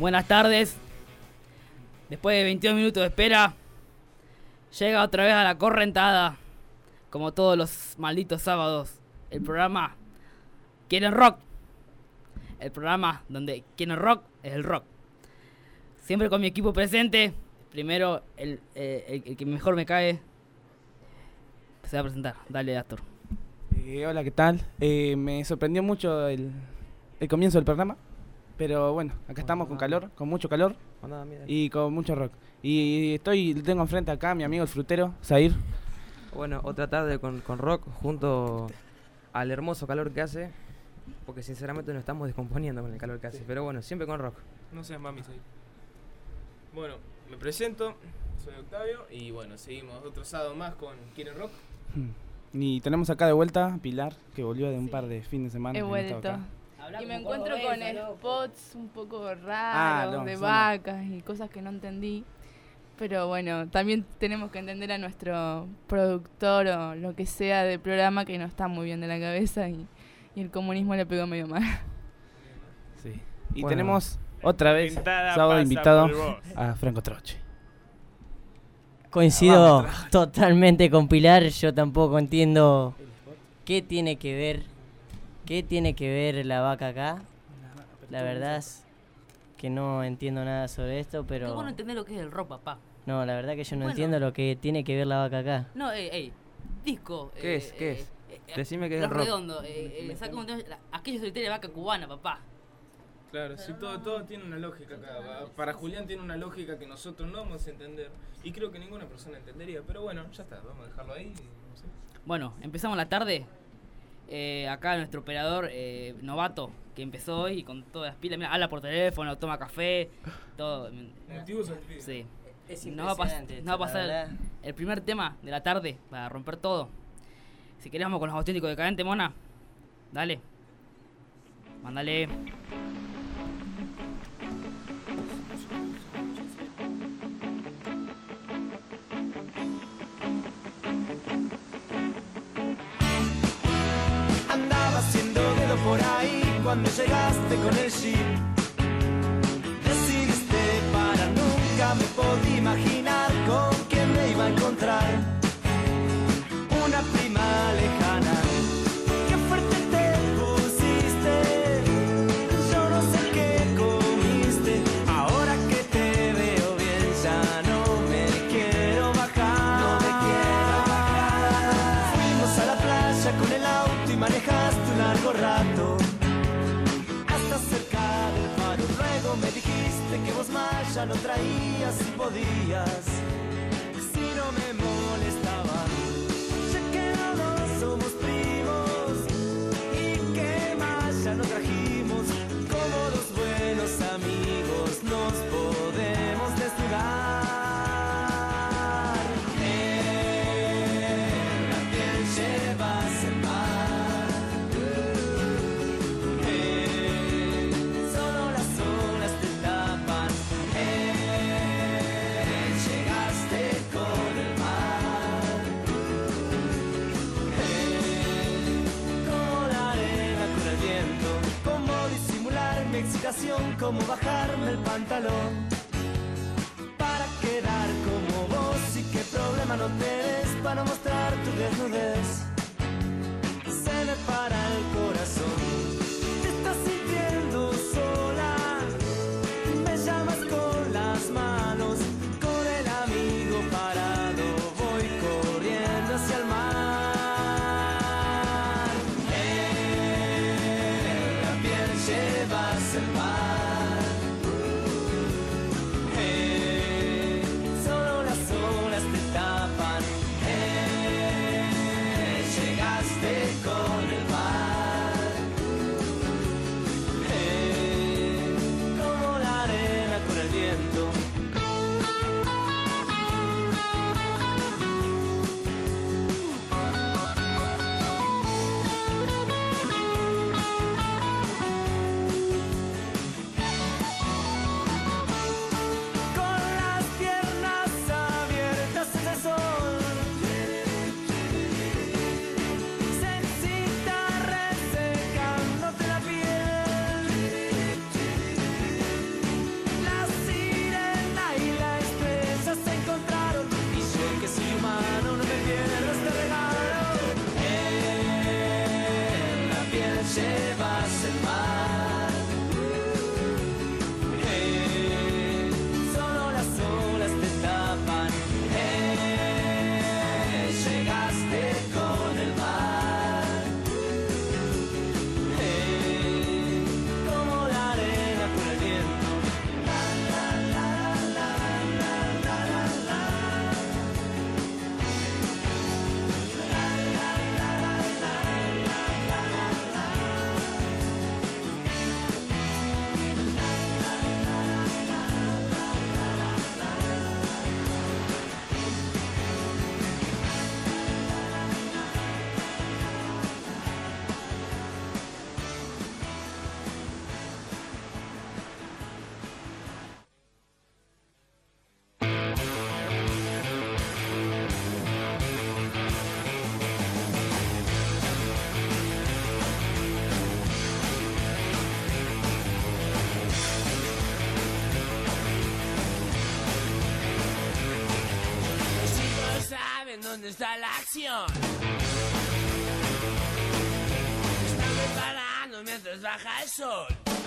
Buenas tardes. Después de 22 minutos de espera, llega otra vez a la correntada, como todos los malditos sábados, el programa Quieren Rock. El programa donde Quieren Rock es el rock. Siempre con mi equipo presente. Primero, el que mejor me cae se va a presentar. Dale, Astor. Hola, ¿qué tal? Me sorprendió mucho el comienzo del programa. Pero bueno, acá estamos con calor, con mucho calor y con mucho rock. Y tengo enfrente acá a mi amigo el frutero, Zair. Bueno, otra tarde con rock junto al hermoso calor que hace, porque sinceramente nos estamos descomponiendo con el calor que hace, pero bueno, siempre con rock. No seas mami, Zair. Bueno, me presento, soy Octavio y bueno, seguimos otro sábado más con Quieren Rock. Y tenemos acá de vuelta a Pilar, que volvió de un par de fines de semana. He vuelto. Y me encuentro con spots un poco raros de vacas y cosas que no entendí. Pero bueno, también tenemos que entender a nuestro productor o lo que sea del programa que no está muy bien de la cabeza y el comunismo le pegó medio mal. Sí. Y bueno, tenemos otra vez sábado invitado a Franco Troche. Coincido totalmente con Pilar, yo tampoco entiendo qué tiene que ver la vaca acá. La verdad es que no entiendo nada sobre esto, pero... Qué bueno entender lo que es el rock, papá. No, la verdad que yo no entiendo lo que tiene que ver la vaca acá. No, disco. ¿Qué es? Decime qué es el rock. Redondo, saca un tema, aquella solitaria vaca cubana, papá. Claro, sí, todo tiene una lógica acá. Para Julián tiene una lógica que nosotros no vamos a entender. Y creo que ninguna persona entendería. Pero bueno, ya está, vamos a dejarlo ahí. No sé. Bueno, empezamos la tarde. Acá nuestro operador novato, que empezó hoy con todas las pilas. Mira, habla por teléfono, toma café, todo. Motivos al fin. Sí. Es nos va a pasar el primer tema de la tarde para romper todo. Si querés vamos con los auténticos decadentes, mona. Dale. Mándale. Andaba haciendo dedo por ahí cuando llegaste con el jeep. Decidiste para nunca me podía imaginar con quién me iba a encontrar. Una prima lejana. Qué fuerte te pusiste. Yo no sé qué comiste. Ahora que te veo bien ya no me quiero bajar. No me quiero bajar. Fuimos a la playa con el auto y manejaste un largo rato. Hasta cerca del faro. Luego me dijiste que vos más ya no traías si podías. Si no me molestaba. Ya que no somos primos. Y que más ya no trajimos. Como los buenos amigos nos podemos desnudar. En la piel llevas el mar. Solo las olas te tapan. Llegaste con el mar. Como la arena con el viento. Cómo disimular mi excitación. Cómo bajarme el pantalón para quedar como vos. Y qué problema no tenés para mostrar tu desnudez. Se me para el corazón. Te estás sintiendo sola. Me llamas con las manos. Con el amigo parado voy corriendo hacia el mar. En la piel llevas el mar. Solo las olas te tapan. saben dónde está la acción. Están preparando mientras baja el sol.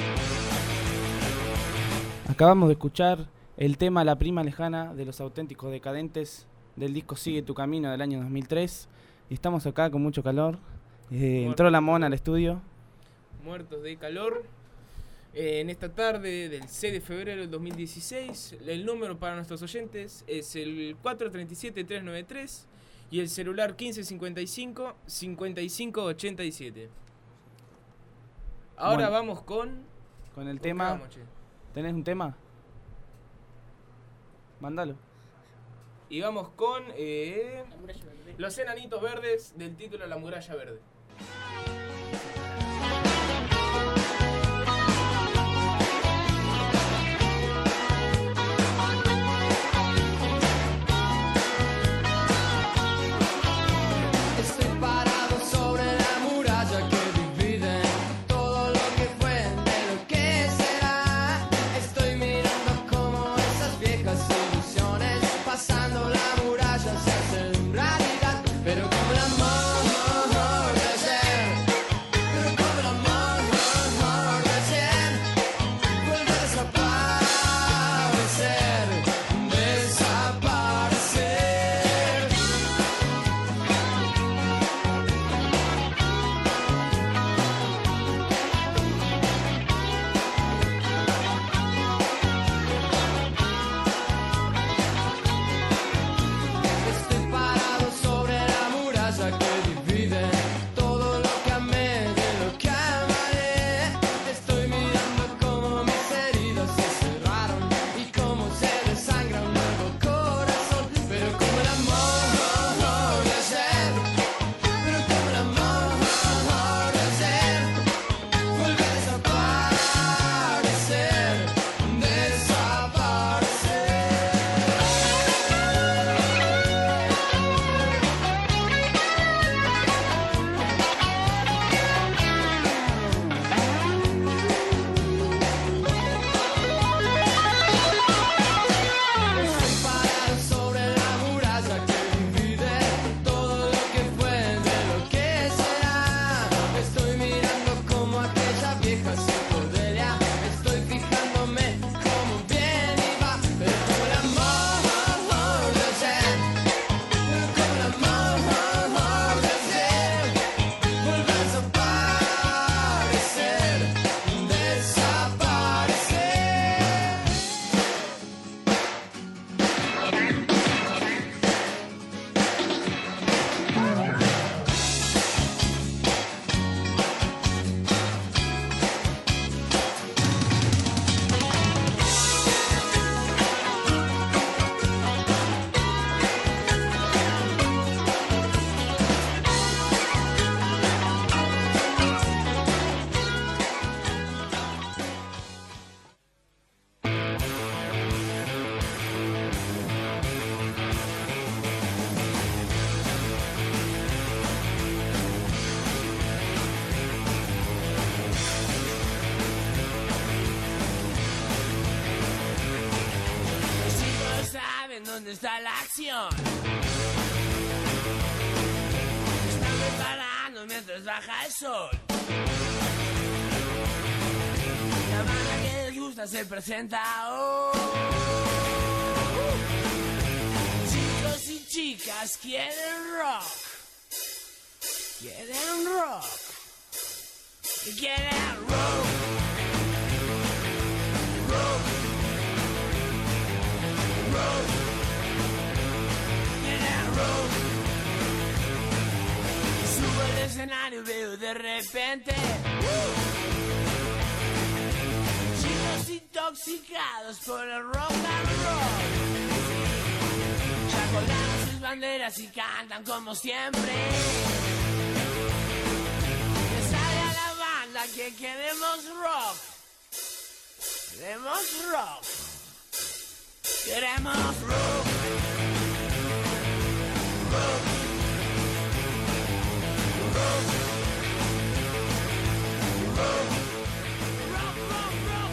Acabamos de escuchar el tema La Prima Lejana de Los Auténticos Decadentes del disco Sigue tu Camino del año 2003. Y estamos acá con mucho calor. Entró la Mona al estudio. Muertos de calor. En esta tarde del 6 de febrero del 2016, el número para nuestros oyentes es el 437-393 y el celular 1555-5587. Ahora bueno, vamos con el tema. Vamos, ¿Tenés un tema? Mándalo. Y vamos con Los Enanitos Verdes del título La Muralla Verde. Pasando la muralla se hacen realidad, pero como el amor de ayer, pero como el amor de ayer, vuelve a desaparecer, desaparecer. Estoy parado sobre la muralla que divide todo lo que amé de lo que amaré. Estoy mirando cómo mis heridas se cerraron y cómo se desangra un nuevo corazón. Pero como el amor de ayer, pero como el amor de ayer, vuelve a desaparecer, desaparecer. Estoy parado sobre la muralla que divide todo lo que fue de lo que será. Estoy mirando como aquella vieja psicodelia. Estoy fijándome cómo viene y va. Pero como el amor de ayer, pero como el amor de ayer, vuelve a desaparecer, desaparecer. Los chicos saben dónde está la acción. Están preparando mientras baja el sol. La banda que les gusta se presenta hoy. Chicos y chicas quieren rock. Quieren rock. Y quieren rock. Rock. Rock. Quieren rock. Subo al escenario y veo de repente chicos intoxicados por el rock and roll. Ya colgaron sus banderas y cantan como siempre. Que salga la banda que queremos rock. Queremos rock. Queremos rock. Rock. Rock. Rock. Rock, rock, rock.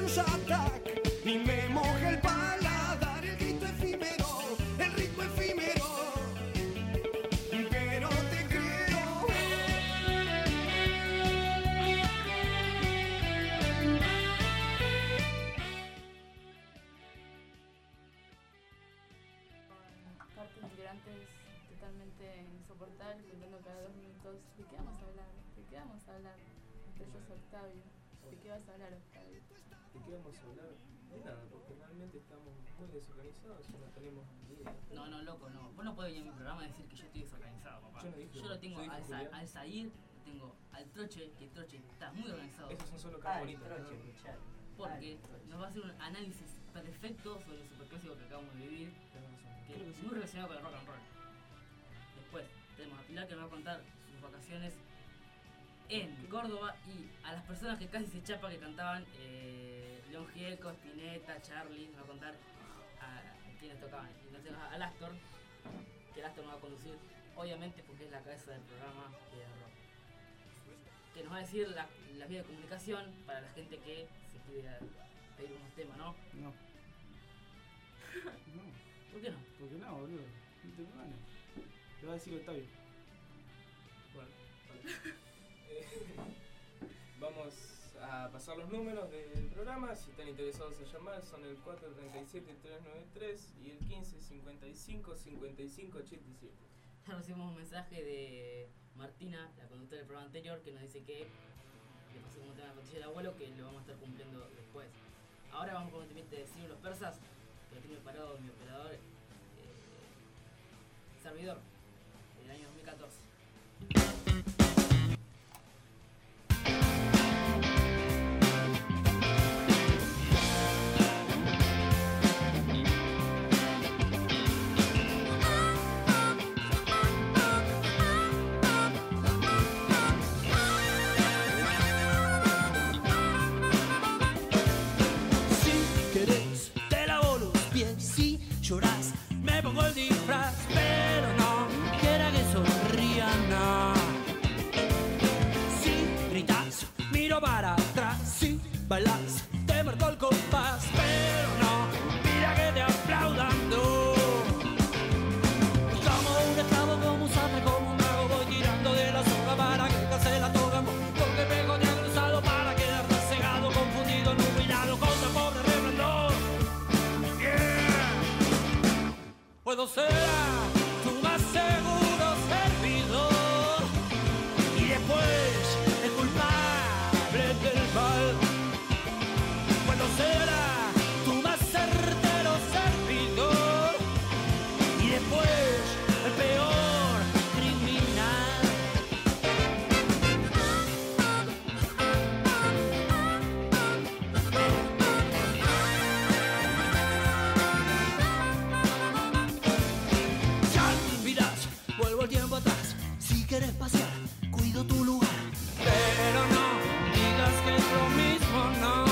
Mars Attack. Ni me moje el paladar, el grito efímero, el ritmo efímero. Pero te creo. Partes integrantes totalmente insoportables, preguntando cada 2 minutos ¿de qué vamos a hablar? ¿De qué vamos a hablar? Entre ellos Octavio. ¿De qué vas a hablar, Octavio? ¿De qué vamos a hablar? De nada, porque realmente estamos muy desorganizados y no tenemos ni idea. No, loco, no. Vos no podés venir a mi programa y decir que yo estoy desorganizado, papá. Yo no dije, yo lo tengo yo dije al Zahir, lo tengo al Troche, que el Troche está muy organizado. Esos son solo carbonitas. Porque nos va a hacer un análisis perfecto sobre el superclásico que acabamos de vivir, que es muy relacionado con el rock and roll. Después tenemos a Pilar que nos va a contar sus vacaciones en Córdoba y a las personas que casi se chapa que cantaban León Gieco, Spinetta, Charlie, nos va a contar a quienes tocaban. Y nos tenemos al Astor, que el Astor nos va a conducir, obviamente porque es la cabeza del programa de rock. Que nos va a decir las vías de comunicación para la gente que se quiere pedir unos temas, ¿no? No. No. ¿Por qué no? ¿Por qué no, boludo? No tengo ganas. Le va a decir Octavio. Bueno, vamos a pasar los números del programa. Si están interesados en llamar, son el 437-393 y el 15-55-55-87. Ya recibimos un mensaje de Martina, la conductora del programa anterior, que nos dice que le pasó un tema de la costilla del abuelo que lo vamos a estar cumpliendo después. Ahora vamos con el tema de Ciro los Persas, que lo tiene preparado mi operador servidor del año 2014. Llorás, me pongo el disfraz, pero no quiera que sonría, no. Si gritas, miro para atrás, si bailas, te marco el compás, pero no, mira que te aplaudan, no. Como un esclavo, como un sastre, como un mago, voy tirando de la soga para que case la toga, porque pego te ha cruzado para quedarte cegado, confundido, nubilado, con tan pobre resplandor. Puedo ser tu más seguro servidor y después el culpable del mal. Puedo ser tu más certero servidor y después el peor criminal. Vuelvo el tiempo atrás, si quieres pasear, cuido tu lugar. Pero no digas que es lo mismo, no.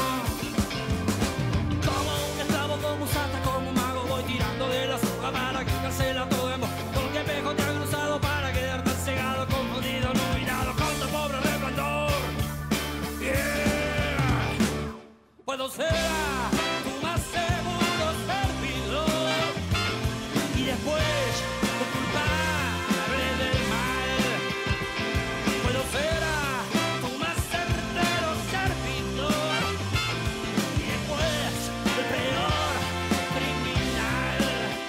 Como un esclavo, como un santa, como un mago, voy tirando de la soga para que case la toga. Porque espejo te ha cruzado para quedarte cegado, confundido, no mirado, con tu pobre resplandor. Yeah. Puedo ser tu más seguro servidor y después del mal. Puedo ser tu más certero servidor y después el peor criminal.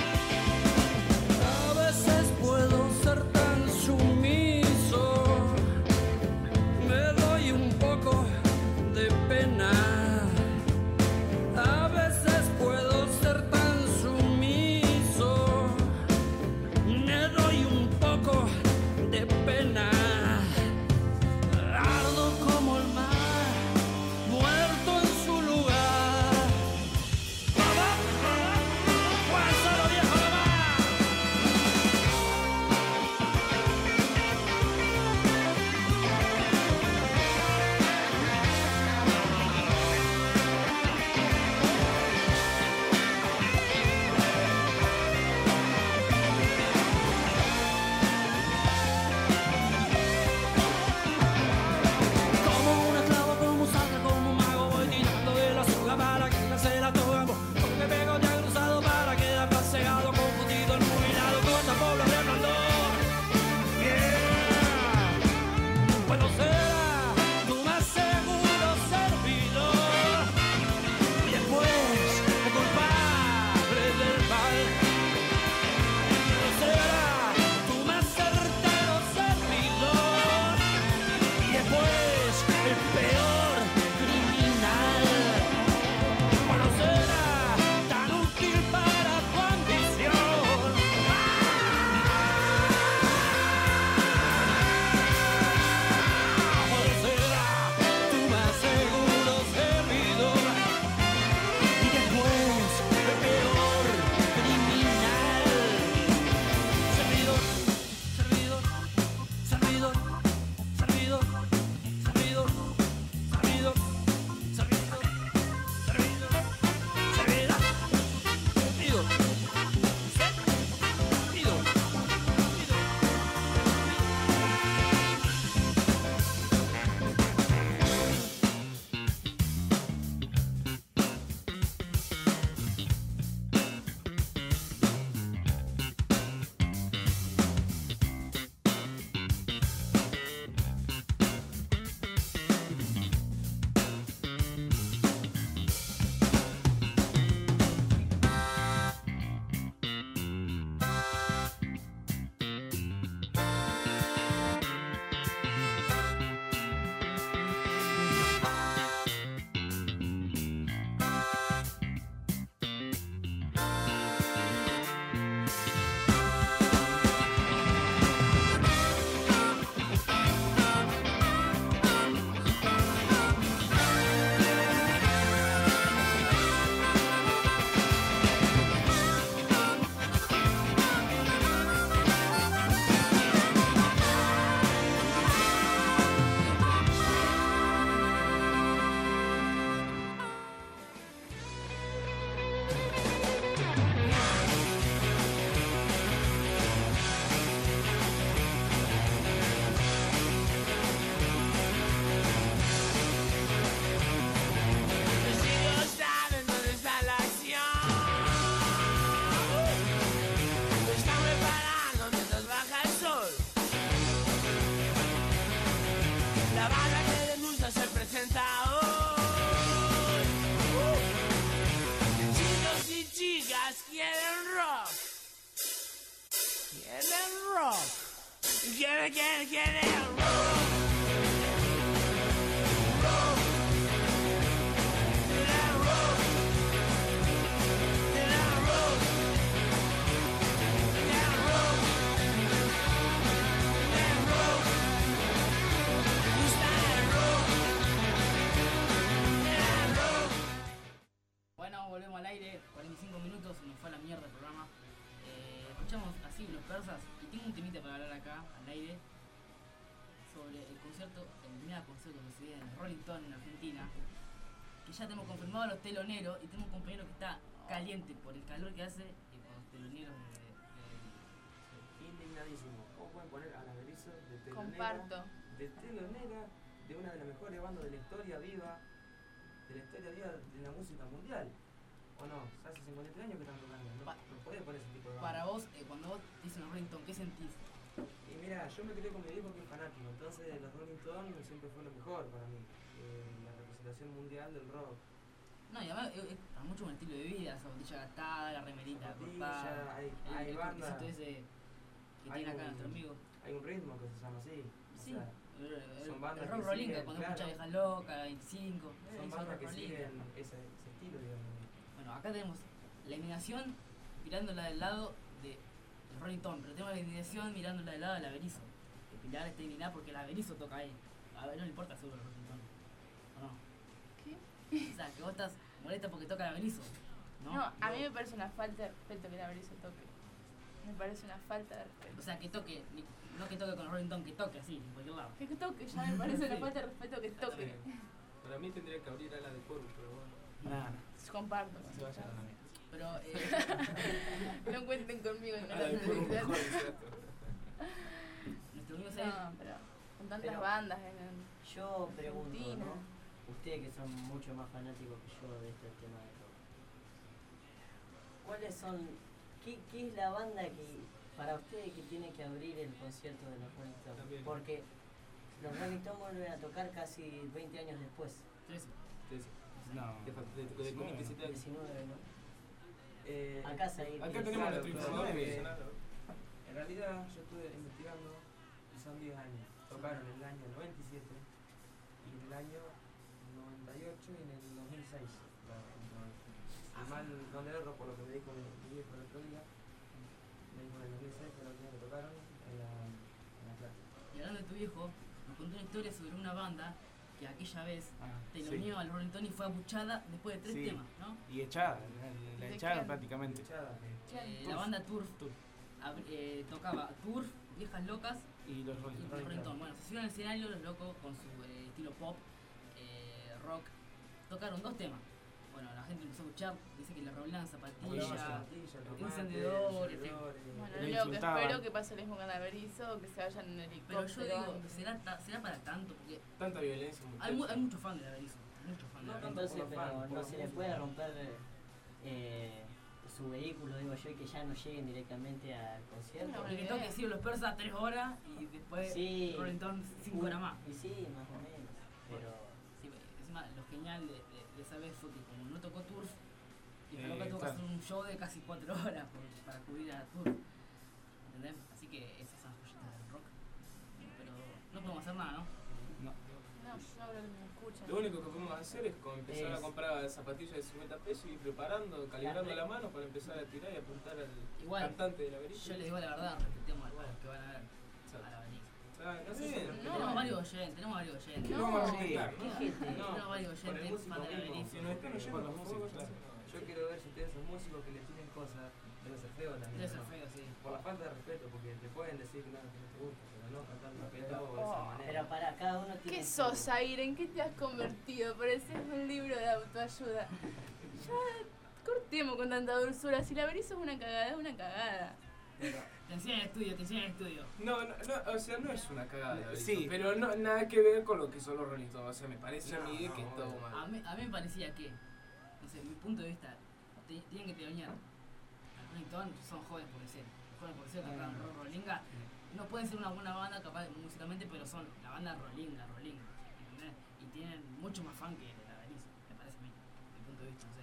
A veces puedo ser tan sumiso, me doy un poco de pena. A again, get it, roll. Bueno, volvemos al aire, 45 minutos, se nos fue a la mierda el programa. Escuchamos así Los Persas y tengo un temita para hablar acá al aire sobre el concierto, el primer concierto que se dio en Rolling Stone en Argentina, que ya tenemos confirmado a los teloneros y tenemos un compañero que está caliente por el calor que hace y por los teloneros Indignadísimo. ¿Cómo pueden poner a la Berizo de telonera? Comparto. De telonera de una de las mejores bandas de la historia viva, de la música mundial. ¿O no? Hace 53 años que están tocando. No podés poner ese tipo de banda. Para vos, cuando vos dicen los Rolling Stone, ¿qué sentís? Y mira, yo me quedé con mi viejo que es fanático, entonces los Rolling Stones siempre fue lo mejor para mí. La representación mundial del rock. No, y además está mucho con el estilo de vida, esa botella gastada, la remerita cortada, hay bandas. Ese que tiene acá nuestro amigo. Hay un ritmo que se llama así. Sí. O sea, son bandas el rock que rolling, siguen, cuando claro. escuchas Viejas Locas, 25. Son bandas que siguen ese estilo, digamos. Bueno, acá tenemos la eliminación mirándola del lado de Rolling Stone, pero tenemos la eliminación mirándola del lado de la Berizo. Que Pilar está eliminada porque la Berizo toca ahí. A ver, no le importa seguro el Rolling Stone. ¿O no? ¿Qué? O sea, que vos estás molesta porque toca la Berizo. No, a mí me parece una falta de respeto que la Berizo toque. Me parece una falta de respeto. O sea, que toque, no que toque con el Rolling Stone, que toque así, en cualquier lado. Que toque, ya me parece una falta de respeto que toque. Sí. Para mí tendría que abrir ala de Corus, pero bueno. Nada, Comparto. se vaya a la mierda. Pero, No cuenten conmigo en Ala de Corus mejor, exacto. nuestro amigo No, pero con tantas Pero bandas en Yo pregunto, Argentina. ¿no? Ustedes que son mucho más fanáticos que yo de este tema de rock, ¿cuáles son, qué es la banda que para ustedes que tiene que abrir el concierto de los Rolling Stones? También. Porque los Rolling Stones vuelven a tocar casi 20 años después. 13. No. De 27 años. 19, ¿no? Acá se Acá tenemos nuestro informador que profesional. en realidad yo estuve investigando y son 10 años. Tocaron en el año 97 y en el año 98 y en el 2006. Mal no le erro por lo que me dijo mi viejo el otro día. Me dijo en el 2006 fue la última que tocaron en la clase. Y hablando de tu viejo, nos contó una historia sobre una banda que aquella vez teloneó sí. al Rolling Stone y fue abuchada después de 3 Sí. temas, ¿no? Y echada, la ¿De echaron quién? prácticamente. La banda Turf tocaba Turf, Viejas Locas Y los y Rolling los Rolling Stone. Bueno, se subieron al escenario los locos con su estilo pop, rock. Tocaron 2 temas. Bueno, la gente empezó a escuchar, dice que le robaban zapatillas, encendedores. Bueno, Le lo que insultaban. espero que pase lo mismo con la Berizo o que se vayan en helicóptero. Pero yo digo, ¿será para tanto? Porque Tanta violencia, hay muchachos. muchos fans de la Berizo. Muchos fans de la Berizo. Entonces, por los fans, pero por no la se les música. puede romper su vehículo, digo yo, y que ya no lleguen directamente al concierto. No, Porque que toque sí, los persas 3 horas y después Sí. Rolling Stone 5 horas más. Y sí, más o menos. Pero Sí, encima lo genial de esa vez fue que como no tocó Turf, y el loco tuvo que claro. hacer un show de casi 4 horas para cubrir a Turf. ¿Entendés? Así que esas son joyitas del rock. Pero no podemos hacer nada, ¿no? No. No, yo no creo que me escuchen. Lo único que podemos hacer es como empezar a comprar zapatillas de 50 pesos y ir preparando, calibrando la mano para empezar a tirar y apuntar al Igual, cantante de la Berizo. Yo les digo la verdad, respetemos a los que van a ver a la Berizo. No sé, Tenemos varios oyentes, tenemos varios oyentes. no vamos a Sí. respetar, ¿qué ¿no? gente? Tenemos varios por el oyentes músico fan de la mismo. Berizo. Si nos están oyendo Por los los músicos, músicos, Yo quiero ver si ustedes son músicos que le tienen cosas, debe ser feo también. Debe ser ¿no? feo, sí. Por la falta de respeto, porque te pueden decir que no te gusta, pero no cantando apretado de esa manera. Pero para cada uno tiene. ¿Qué su- sos, Aire? ¿En qué te has convertido? Pareces un libro de autoayuda. Ya cortemos con tanta dulzura. Si la Berizo es una cagada, es una cagada. Te enseñan el estudio, te enseñan el estudio. No, o sea, no es una cagada la Berizo, Sí. pero no, nada que ver con lo que son los Rolling Stones. O sea, me parece a mí que es todo A mal. mí me parecía que, no sé, mi punto de vista, tienen que telonear. Los Rolling Stones son jóvenes por ser. Jóvenes por ser, tocan rock rollinga. No pueden ser una buena banda capaz musicalmente, pero son la banda rollinga, ¿entendés? Y tienen mucho más fan que la Berizo, me parece a mí, mi punto de vista, no sé.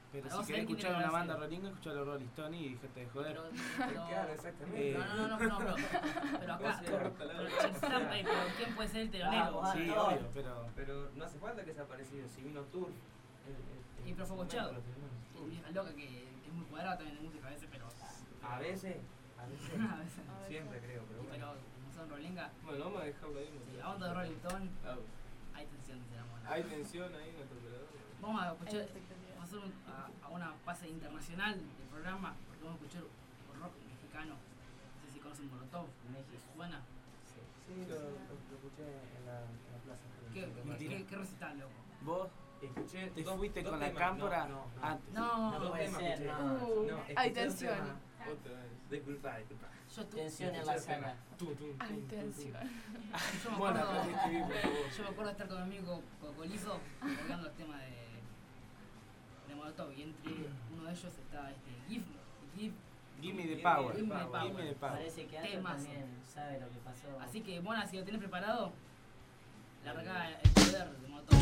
Pero si querés escuchar una banda rolinga, escuchá los Rolling Stones y déjate de joder. Claro, exactamente. Pero acá, pero ¿quién puede ser el telonero? Sí, obvio, pero no hace falta que sea parecido. Si vino Tour. Y Pro Fogochado. Vieja loca que es muy cuadrada también de música a veces, pero. A veces. Siempre creo, pero bueno. Pero como son rolinga. Bueno, vamos a dejarlo ahí. Sí, la banda de Rolling Stone. Hay tensión, dice la mona. Hay tensión ahí en el operador. Vamos a escuchar. Vamos a hacer a una fase internacional del programa, porque vamos a escuchar rock mexicano. No sé si conocen Molotov, México, ¿suena? Sí, lo escuché en la plaza. ¿Qué recital, loco? ¿Vos escuché te fuiste con la cámpora antes? No, puede ser, hay tensión. Otra vez. Disculpa. Tensión en la sala. Hay tensión. Yo me acuerdo de estar con mi amigo Cocolizo colgando el tema de Molotov, y entre uno de ellos está Gimme the Power. Parece que Ancho también sabe lo que pasó. Así que, Mona, si lo tenés preparado, larga el poder de Molotov.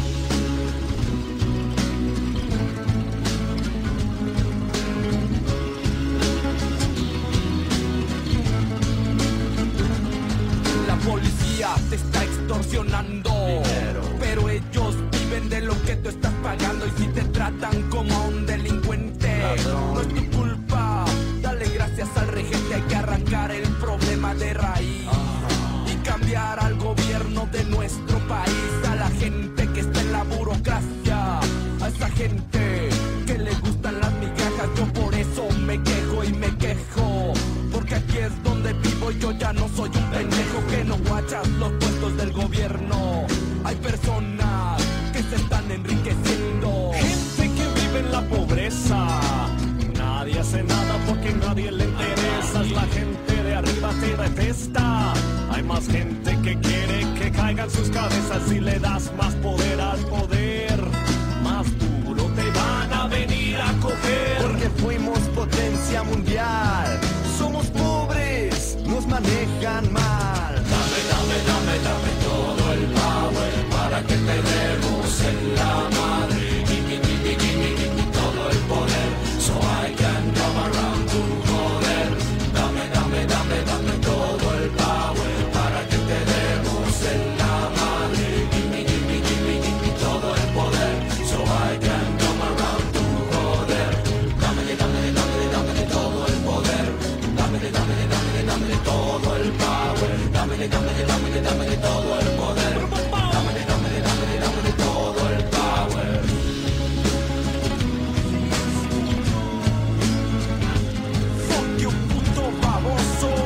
La policía te está extorsionando dinero, pero ellos viven de lo que tú estás pagando. Y si te tratan como a un delincuente, ladrón, no es tu culpa. Dale gracias al regente, hay que arrancar el problema de raíz y cambiar al gobierno de nuestro país. A la gente que está en la burocracia, a esa gente que le gustan las migajas. Yo por eso me quejo y me quejo, porque aquí es donde vivo y yo ya no soy un pendejo que no guachas los puestos del gobierno. Hay personas que se están enriqueciendo, gente que vive en la pobreza. Nadie hace nada porque nadie le interesa. La gente de arriba te detesta. Hay más gente que quiere que caigan sus cabezas. Si le das más poder al poder, más duro te van a venir a coger. Porque fuimos potencia mundial, somos pobres, nos manejan mal. Dame todo el power para que te demos en la madre. Gimme todo el poder, so I can come around to joder. Dame todo el power para que te demos en la madre. Gimme todo el poder, so I can come around to joder. Dame todo el poder, dame todo el power, dame todo el poder, dame todo el power. Fuck you, puto baboso.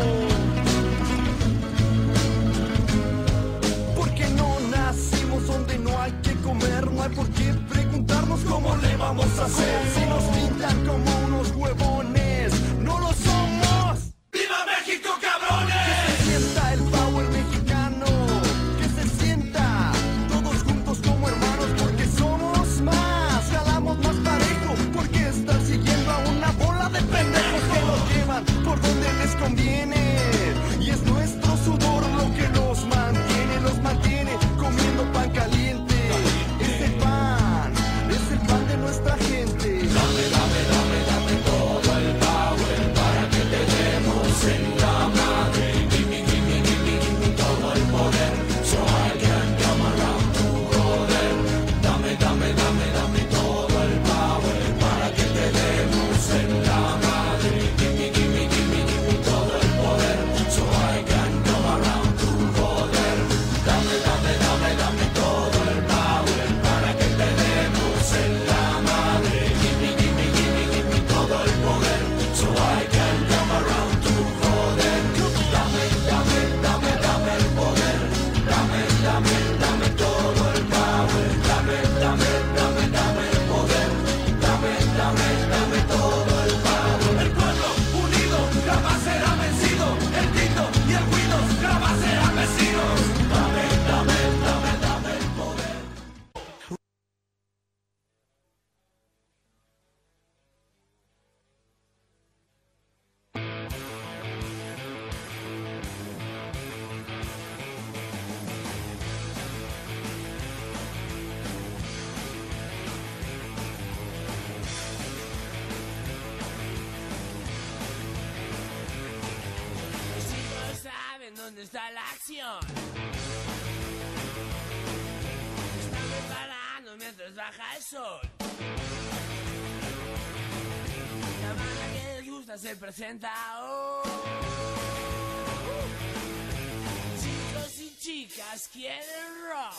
Porque no nacimos donde no hay que comer, no hay por qué preguntarnos cómo le vamos a hacer. Si nos pintan como unos huevones, no lo somos. ¡Viva México, cabrones! Que se sienta el power mexicano, que se sienta todos juntos como hermanos, porque somos más, jalamos más parejo, porque están siguiendo a una bola de pendejos que nos llevan por donde les conviene. Y es nuestro sudor lo que los mantiene comiendo pan caliente. Es el pan de nuestra gente. Dame ¿dónde está la acción? Están preparando mientras baja el sol. La banda que les gusta se presenta hoy. Chicos y chicas quieren rock.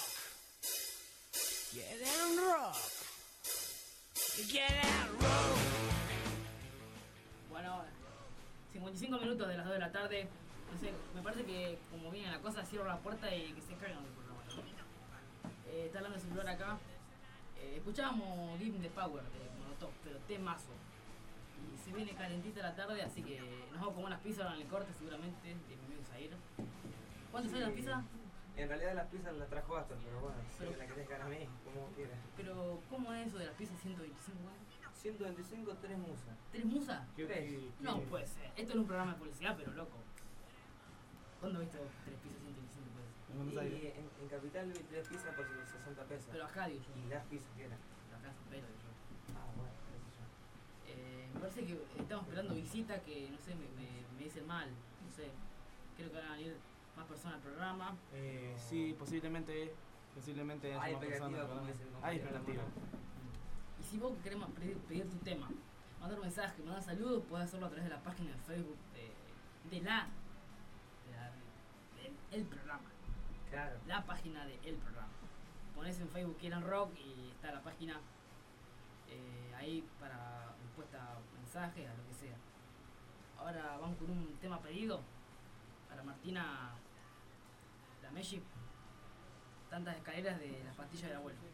Quieren rock. Quieren rock. Bueno, 55 minutos de las 2 de la tarde. No sé, me parece que como viene la cosa, cierro la puerta y que se cargan el programa, ¿no? Está hablando el celular acá. Escuchábamos Give the Power de Molotov, pero temazo. Y se viene calentita la tarde, así que nos vamos a comer unas pizzas ahora en el corte seguramente, de mi amigo Zair. ¿Cuánto salen las pizzas? En realidad las pizzas las trajo Astor, pero bueno, si la querés ganar a mí, como quieras. Pero, ¿cómo es eso de las pizzas 125? 125, 3 musas. ¿3 musas? ¿Qué? No puede ser. Esto es un programa de publicidad, pero loco. ¿Cuándo viste 3 pizzas 125 pesos? Y en Capital vi 3 pizzas por 60 pesos. Pero acá, digo yo. ¿Y las pizzas qué eran? Acá en San Pedro, digo yo. Ah, bueno, qué sé yo. Me parece que estamos esperando visita que, no sé, me dicen mal. No sé. Creo que van a venir más personas al programa. Sí, posiblemente hay expectativa, como dicen. Hay expectativa. Y si vos querés pedir tu tema, mandar un mensaje, mandar saludos, podés hacerlo a través de la página de Facebook el programa. Claro. La página de el programa. Ponés en Facebook Quieren Rock y está la página ahí para respuesta a mensajes, a lo que sea. Ahora vamos con un tema pedido para Martina la Magic. Tantas escaleras de las pastillas del abuelo.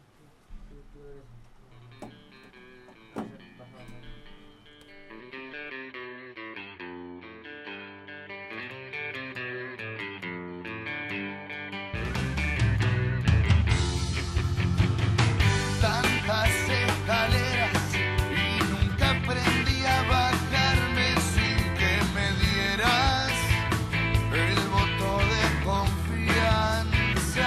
Tantas escaleras y nunca aprendí a bajarme sin que me dieras el voto de confianza.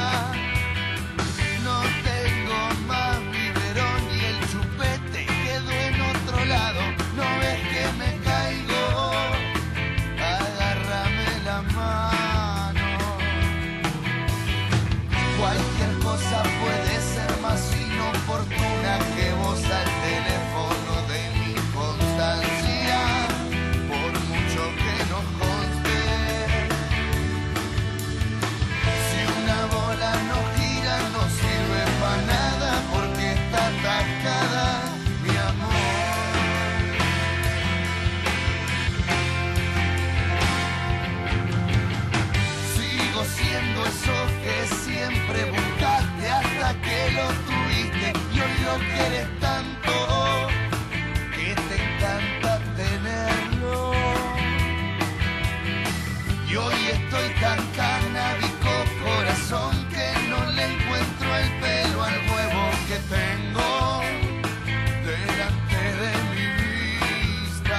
No tengo más biberón y el chupete quedó en otro lado. No ves que me caigo, agárrame la mano. Cualquier cosa puede ser más inoportuna que vos al teléfono de mi constancia, por mucho que nos conste. Si una bola no gira no sirve para nada porque está atascada, mi amor. Sigo siendo eso que siempre buscaste hasta que lo tuviste y hoy lo quieres tanto que te encanta tenerlo. Y hoy estoy tan canábico, corazón, que no le encuentro el pelo al huevo que tengo delante de mi vista.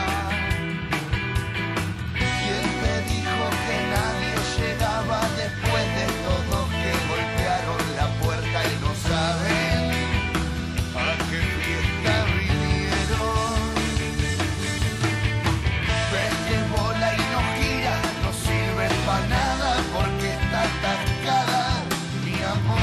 ¿Quién te dijo que nadie llegaba después de todos que golpearon la puerta y no saben a qué fiesta vinieron? Ves que bola y no gira, no sirve para nada porque está atascada, mi amor.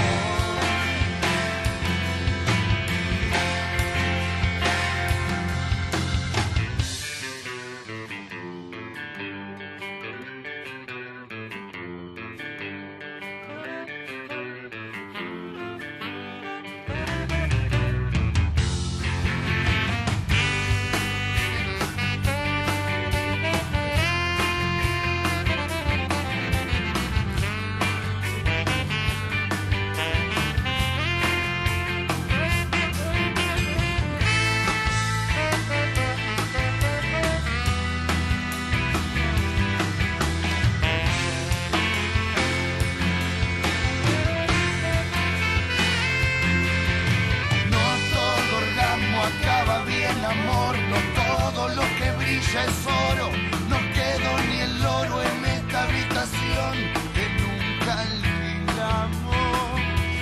Acaba bien, amor, no todo lo que brilla es oro. No quedó ni el oro en esta habitación que nunca alquilamos.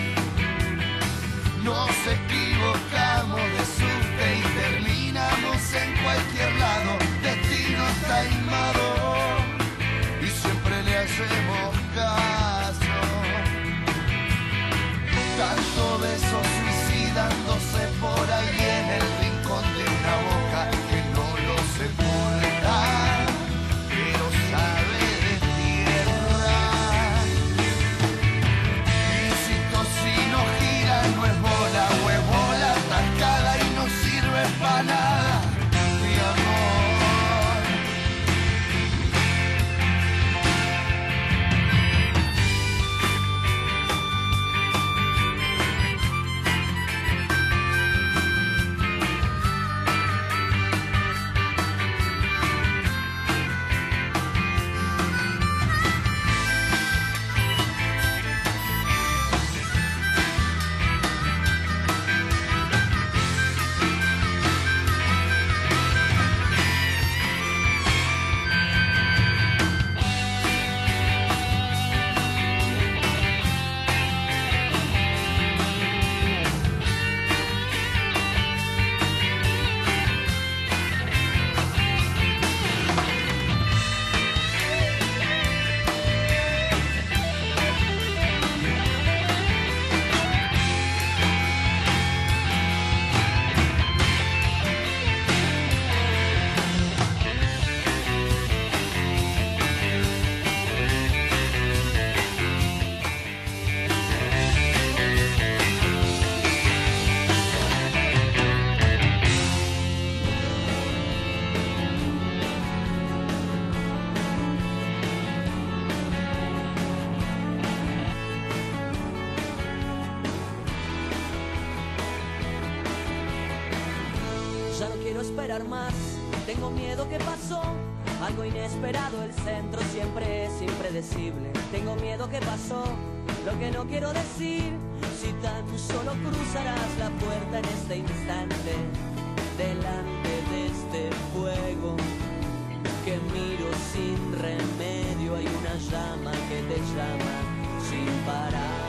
Nos equivocamos de subte y terminamos en cualquier lado. Destino taimado y siempre le hacemos sirve para nada, mi amor. Ya no quiero esperar más, tengo miedo que pasó algo inesperado, el centro siempre es impredecible. Tengo miedo que pasó lo que no quiero decir, si tan solo cruzarás la puerta en este instante, delante de este fuego que miro sin remedio, hay una llama que te llama sin parar.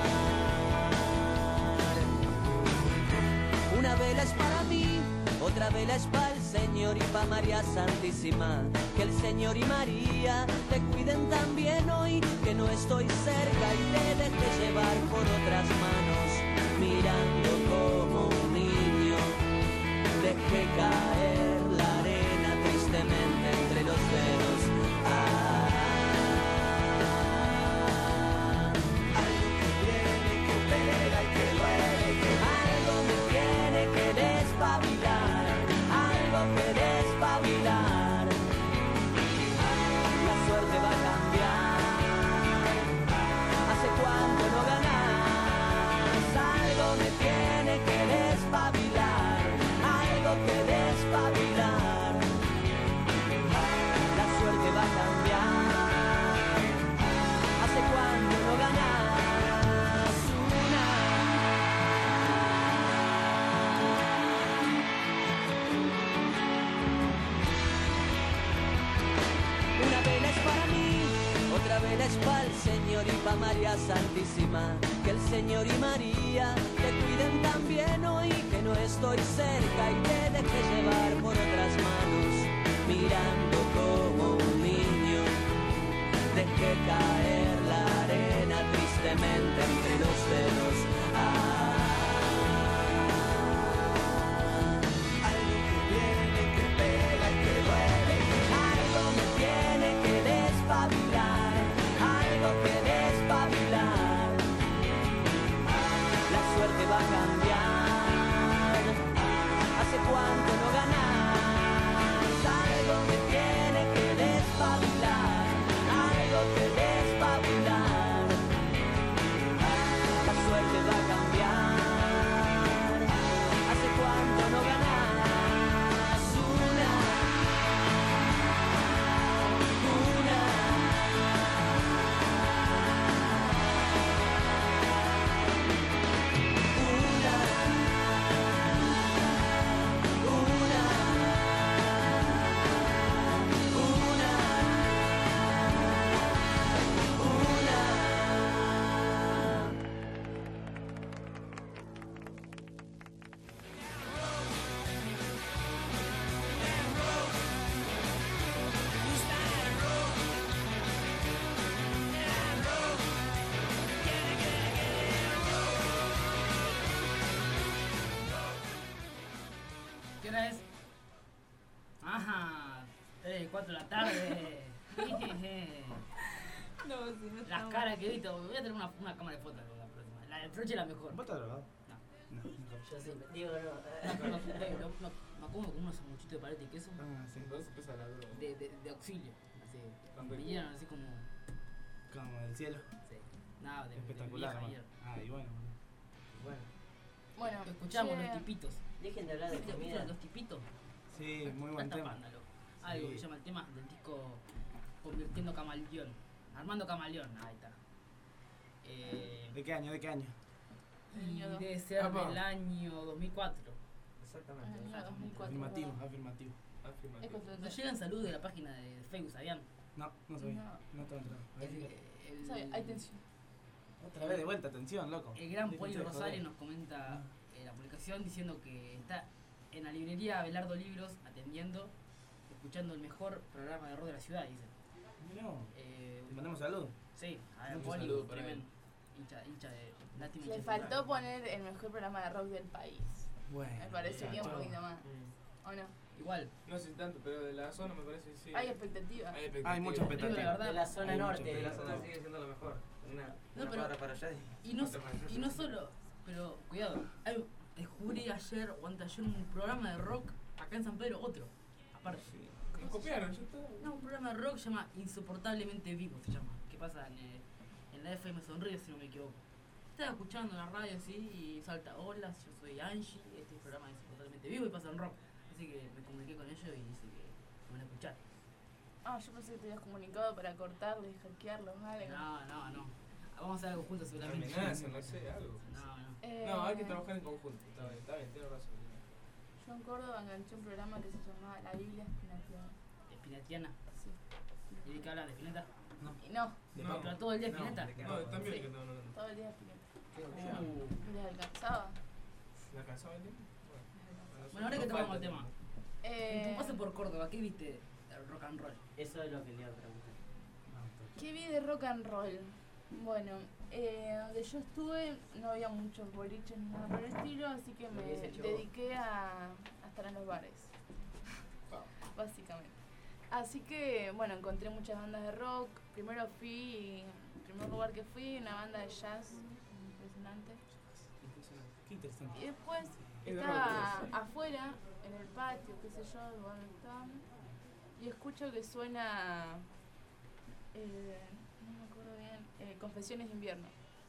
Una vela es para mí, otra vela es para el Señor y para María Santísima. Que el Señor y María te cuiden también hoy, que no estoy cerca y te deje llevar por otras manos, mirando como un niño. Dejé caer la arena tristemente entre los dedos. Algo que viene, que pega y que duele, que algo me tiene que despabilar, algo que despabilar. La suerte va a cambiar. Hace cuánto no ganás. Algo me tiene que despabilar, algo que despabilar. La suerte va a cambiar. Hace cuánto no ganás una. Una vela es para mí, otra vela es para el Señor y para María Santísima. Que el Señor y María te cuiden también hoy, que no estoy cerca y te deje llevar por otras manos, mirando como un niño. Dejé caer la arena tristemente entre los dedos. Algo que viene, que pega y que duele, algo me tiene que despabilar, algo que despabilar. La suerte va a cambiar. Hace cuánto no ganás. Algo me tiene que despabilar, algo que despabilar. La suerte va a cambiar. Hace cuánto no ganás una. ¿Qué hora es? Ajá, 3, 4 de la tarde. No, si no Las caras que he visto. Voy a tener una cámara de fotos la próxima. La del Troche es la mejor. ¿Vos estás drogado? No. No. Yo siempre digo Me como con unos sanguchitos de paleta y queso. Sí. Entonces empieza la droga. De auxilio. Así, Tan me rico. vinieron así como. Como del cielo. Sí. Nada, de Espectacular. vieja ¿no? ayer. Y bueno. Bueno, Escuchamos che, los tipitos. Dejen de hablar de ¿Viste comida. los tipitos? Sí, muy buen Esta tema. banda, loco. Algo que se llama el tema del disco Convirtiendo Camaleón. Armando Camaleón, ahí está. ¿De qué año? Y debe ser Apa. del año 2004. Exactamente. año 2004. Afirmativo. Nos llegan saludos de la página de Facebook, ¿sabían? No sabía. No estaba entrado. Hay tensión. Otra vez de vuelta, atención, loco. El gran Déjense Poli de Rosales joder. nos comenta la publicación diciendo que está en la librería Abelardo Libros atendiendo, escuchando el mejor programa de rock de la ciudad, dice. Mirá, te mandamos saludos. Sí, a ver, Mucho Poli, saludo para tremendo. Hincha de Lástima. Le faltó poner el mejor programa de rock del país. Bueno. Me parecería un muchacho. poquito más. ¿O no? Igual. No sé si tanto, pero de la zona me parece que sí. Hay expectativa. Hay mucha expectativa. La verdad, De la zona Hay norte. mucho, De la zona sigue siendo lo mejor. Una pero- cuadra para allá Y no solo, pero cuidado, descubrí ayer o anteayer un programa de rock acá en San Pedro, otro, aparte. Nos copiaron, ya está. No, un programa de rock se llama Insoportablemente Vivo, se llama, que pasa en la FM Sonríe, si no me equivoco. Estaba escuchando la radio así y salta, hola, yo soy Angie, este programa es Insoportablemente Vivo y pasa en rock. Así que me comuniqué con ellos y dice que me van a escuchar. Ah, yo pensé que te habías comunicado para cortarles, hackearlos, algo. No. Vamos a hacer algo juntos seguramente. Amenaza, no sé, algo. No. No, hay que trabajar en conjunto. Está bien, tiene razón. Yo en Córdoba enganché un programa que se llamaba La Biblia Espinatiana. ¿Espinatiana? Sí. ¿Y de qué habla? ¿De Spinetta? Y no, ¿Pero todo el día Spinetta? No, también Sí. que no. todo el día Spinetta. Uh. ¿Les alcanzaba? ¿La cansaba el tiempo? Bueno, ahora que tocamos el tema. En tu Eh, pase por Córdoba, ¿qué viste del rock and roll? Eso es lo que le iba a preguntar. ¿Qué vi de rock and roll? Bueno, donde yo estuve no había muchos boliches ni nada por el estilo, así que me hubiese hecho dediqué a estar en los bares, básicamente. Así que, bueno, encontré muchas bandas de rock. Primero el primer lugar que fui, una banda de jazz impresionante. Qué interesante. Y después Es de estaba rock, sí. afuera, en el patio, qué sé yo, donde estábamos, y escucho que suena, no me acuerdo bien, Confesiones de Invierno.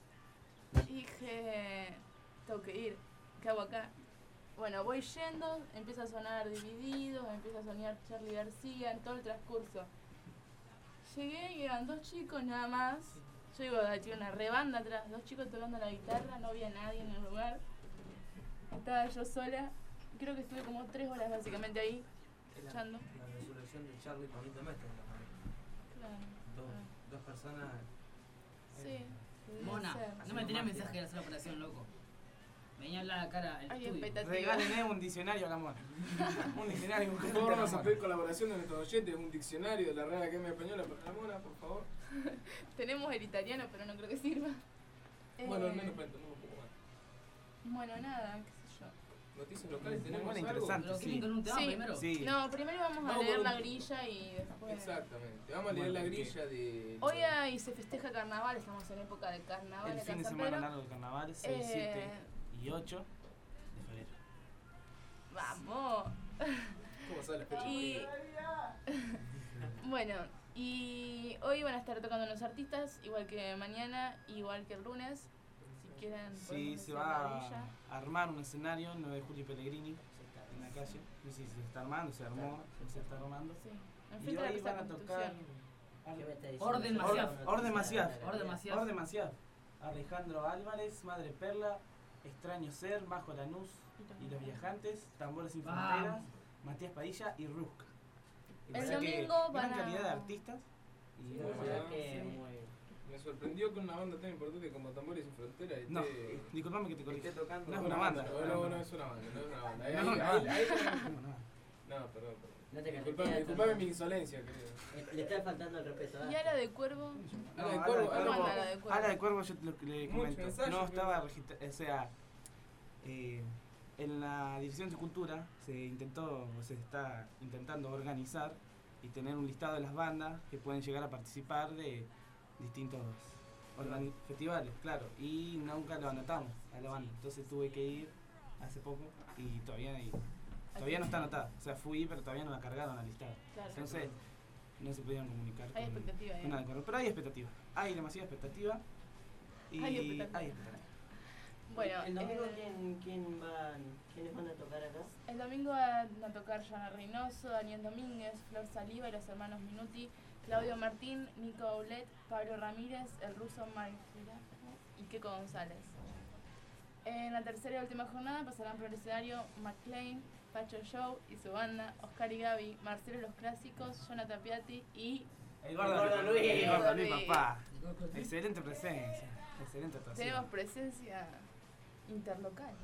Y dije, tengo que ir, ¿qué hago acá? Bueno, voy yendo, empieza a sonar Divididos, empieza a sonar Charly García en todo el transcurso. Llegué y eran 2 chicos nada más. Yo digo, tiene una rebanda atrás, 2 chicos tocando la guitarra, no había nadie en el lugar. Estaba yo sola, creo que estuve como 3 horas básicamente ahí, escuchando. La resurrección de Charlie con Nito Mestre. Claro. Dos personas. Sí. podría Mona, ser. no me tenía mensaje de hacer la operación, loco. Venía a hablar a la cara el Hay estudio. expectativa. Regálenme un diccionario a la mona. Un diccionario, un Por cartel favor, a la vamos a mona. pedir colaboración de nuestros oyentes, un diccionario de la Real Academia Española para la mona, por favor. Tenemos el italiano, pero no creo que sirva. Bueno, al Eh, menos para entender un poco más. Bueno, nada, qué sé yo. Noticias locales, Muy tenemos buena, algo. interesante. ¿Pero Sí. quieren con un tema Sí. primero? Sí. No, primero vamos a Vamos leer con la un- grilla y después... Exactamente. Vamos a leer Bueno, la ¿qué? grilla de. Hoy ahí se festeja carnaval, estamos en época de carnaval El acá fin en de San semana Pedro. largo del carnaval, 6, 7 y 8 de febrero. Vamos. ¿Cómo sale la fecha? Y bueno, y hoy van a estar tocando unos artistas, igual que mañana, igual que el lunes. Si quieren, Sí, podemos se decir la va grilla. a armar un escenario, el 9 de julio Pellegrini, en la calle. No sé si se está armando, se armó, se está armando. Sí, Y enfrente de la hoy Plaza van de a tocar Constitución. ¿Qué me está diciendo? Orden Maciaf. Orden Maciaf. Orden Maciaf. Orden Maciaf. Alejandro Álvarez, Madre Perla, Extraño Ser, Majo Lanús y Los Viajantes, Tambores Sin Vamos. Fronteras, Matías Padilla y Ruska. El O sea que domingo gran van a- calidad de artistas. Y Sí, bueno, la verdad que Sí. muy... Me sorprendió que una banda tan importante como Tambores Sin Fronteras esté. no, disculpame que te corrige. Esté tocando. No es una banda. No es una banda, no es una banda. Ahí- No, ahí- no. ahí- ahí- No, No, perdón. No te Disculpame mi insolencia, querido. Le está faltando el respeto. Y Ala de Cuervo. Ala de Cuervo, ¿Cómo anda Ala de Cuervo? Ala de Cuervo, yo lo que le Mucho comento. ensayo, No pero- estaba registrado, o sea, en la Dirección de Cultura se está intentando organizar y tener un listado de las bandas que pueden llegar a participar de distintos festivales, claro, y nunca lo anotamos a la banda, entonces tuve que ir hace poco y todavía no está anotada, o sea, fui pero todavía no la cargaron al listado, claro, entonces no se podían comunicar hay expectativa, con nada, pero hay expectativa, hay demasiada expectativa y hay expectativa. Bueno, ¿el domingo quiénes van a tocar acá? El domingo van a tocar Joana Reynoso, Daniel Domínguez, Flor Saliva y los hermanos Minuti, Claudio Martín, Nico Aulet, Pablo Ramírez, el ruso Mark y Keco González. En la tercera y última jornada pasarán por el escenario McLean, Pacho Show y su banda, Oscar y Gaby, Marcelo Los Clásicos, Jonathan Piatti y... El Gordo Luis. El Gordo Luis, papá. Excelente presencia. Excelente actuación. Tenemos presencia interlocal.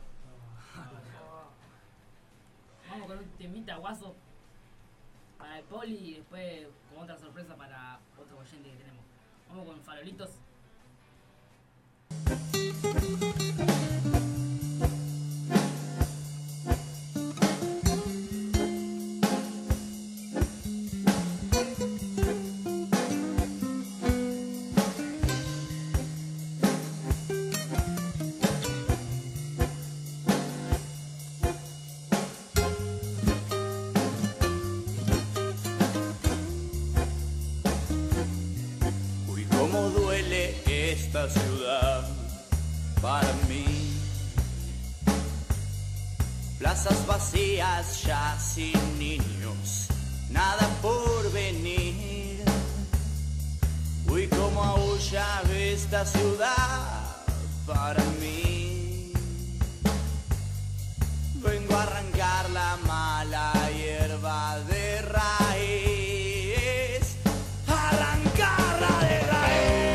Vamos con un temita guaso para el Poli y después con otra sorpresa para otro oyente que tenemos. Vamos con Farolitos. Ciudad para mí, plazas vacías ya sin niños, nada por venir. Uy, como aúlla esta ciudad para mí. Vengo a arrancar la mala hierba de raíz, arrancarla de raíz.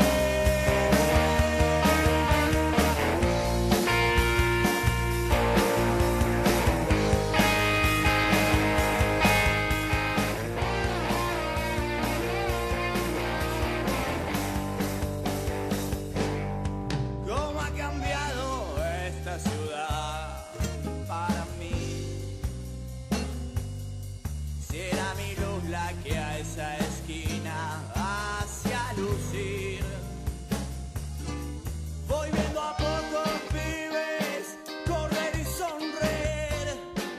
Esa esquina hacia lucir. Voy viendo a pocos pibes correr y sonreír.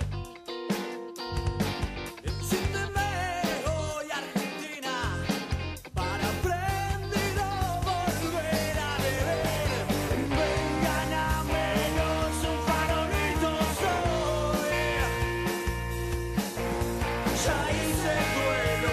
Sin temer hoy Argentina, para aprendido volver a beber. Vengan a menos un farolito soy. Ya hice duelo.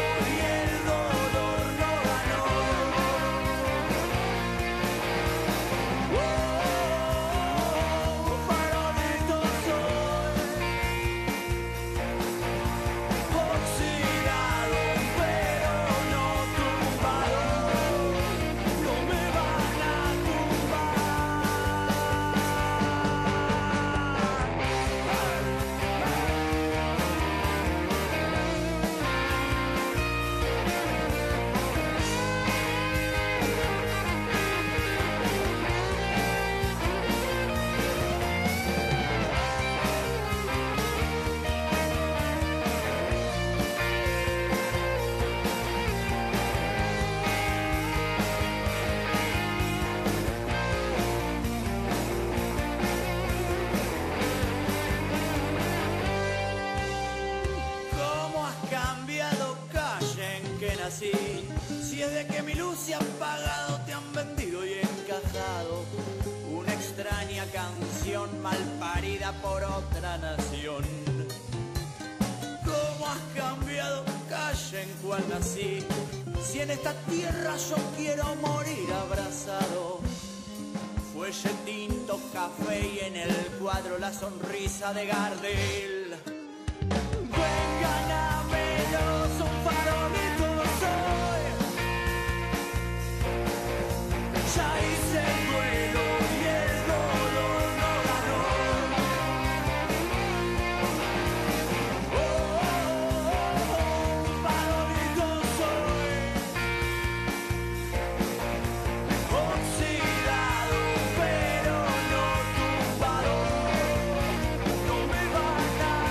Si es de que mi luz se ha apagado, te han vendido y encajado una extraña canción mal parida por otra nación. ¿Cómo has cambiado, calle en cual nací? Si en esta tierra yo quiero morir abrazado. Fuelle, tinto, café y en el cuadro la sonrisa de Gardel. Vengan a menos un farolito soy. Ya hice el duelo y el dolor no ganó. Farolito soy. Oxidado pero no tumbado. No me van a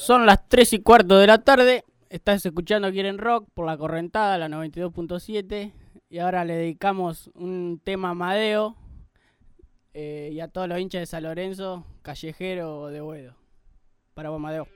Son las 3:15 de la tarde. Estás escuchando Quieren Rock por La Correntada, la 92.7. Y ahora le dedicamos un tema a Amadeo y a todos los hinchas de San Lorenzo, Callejero de Boedo. Para vos, Amadeo.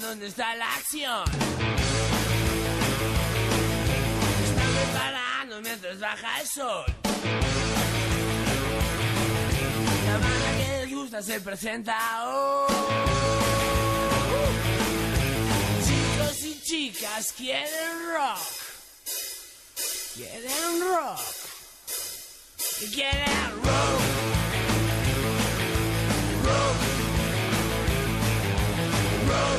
dónde está la acción. Están preparando mientras baja el sol. La banda que les gusta se presenta hoy. Chicos y chicas quieren rock. Quieren rock. Quieren rock. Rock. Rock.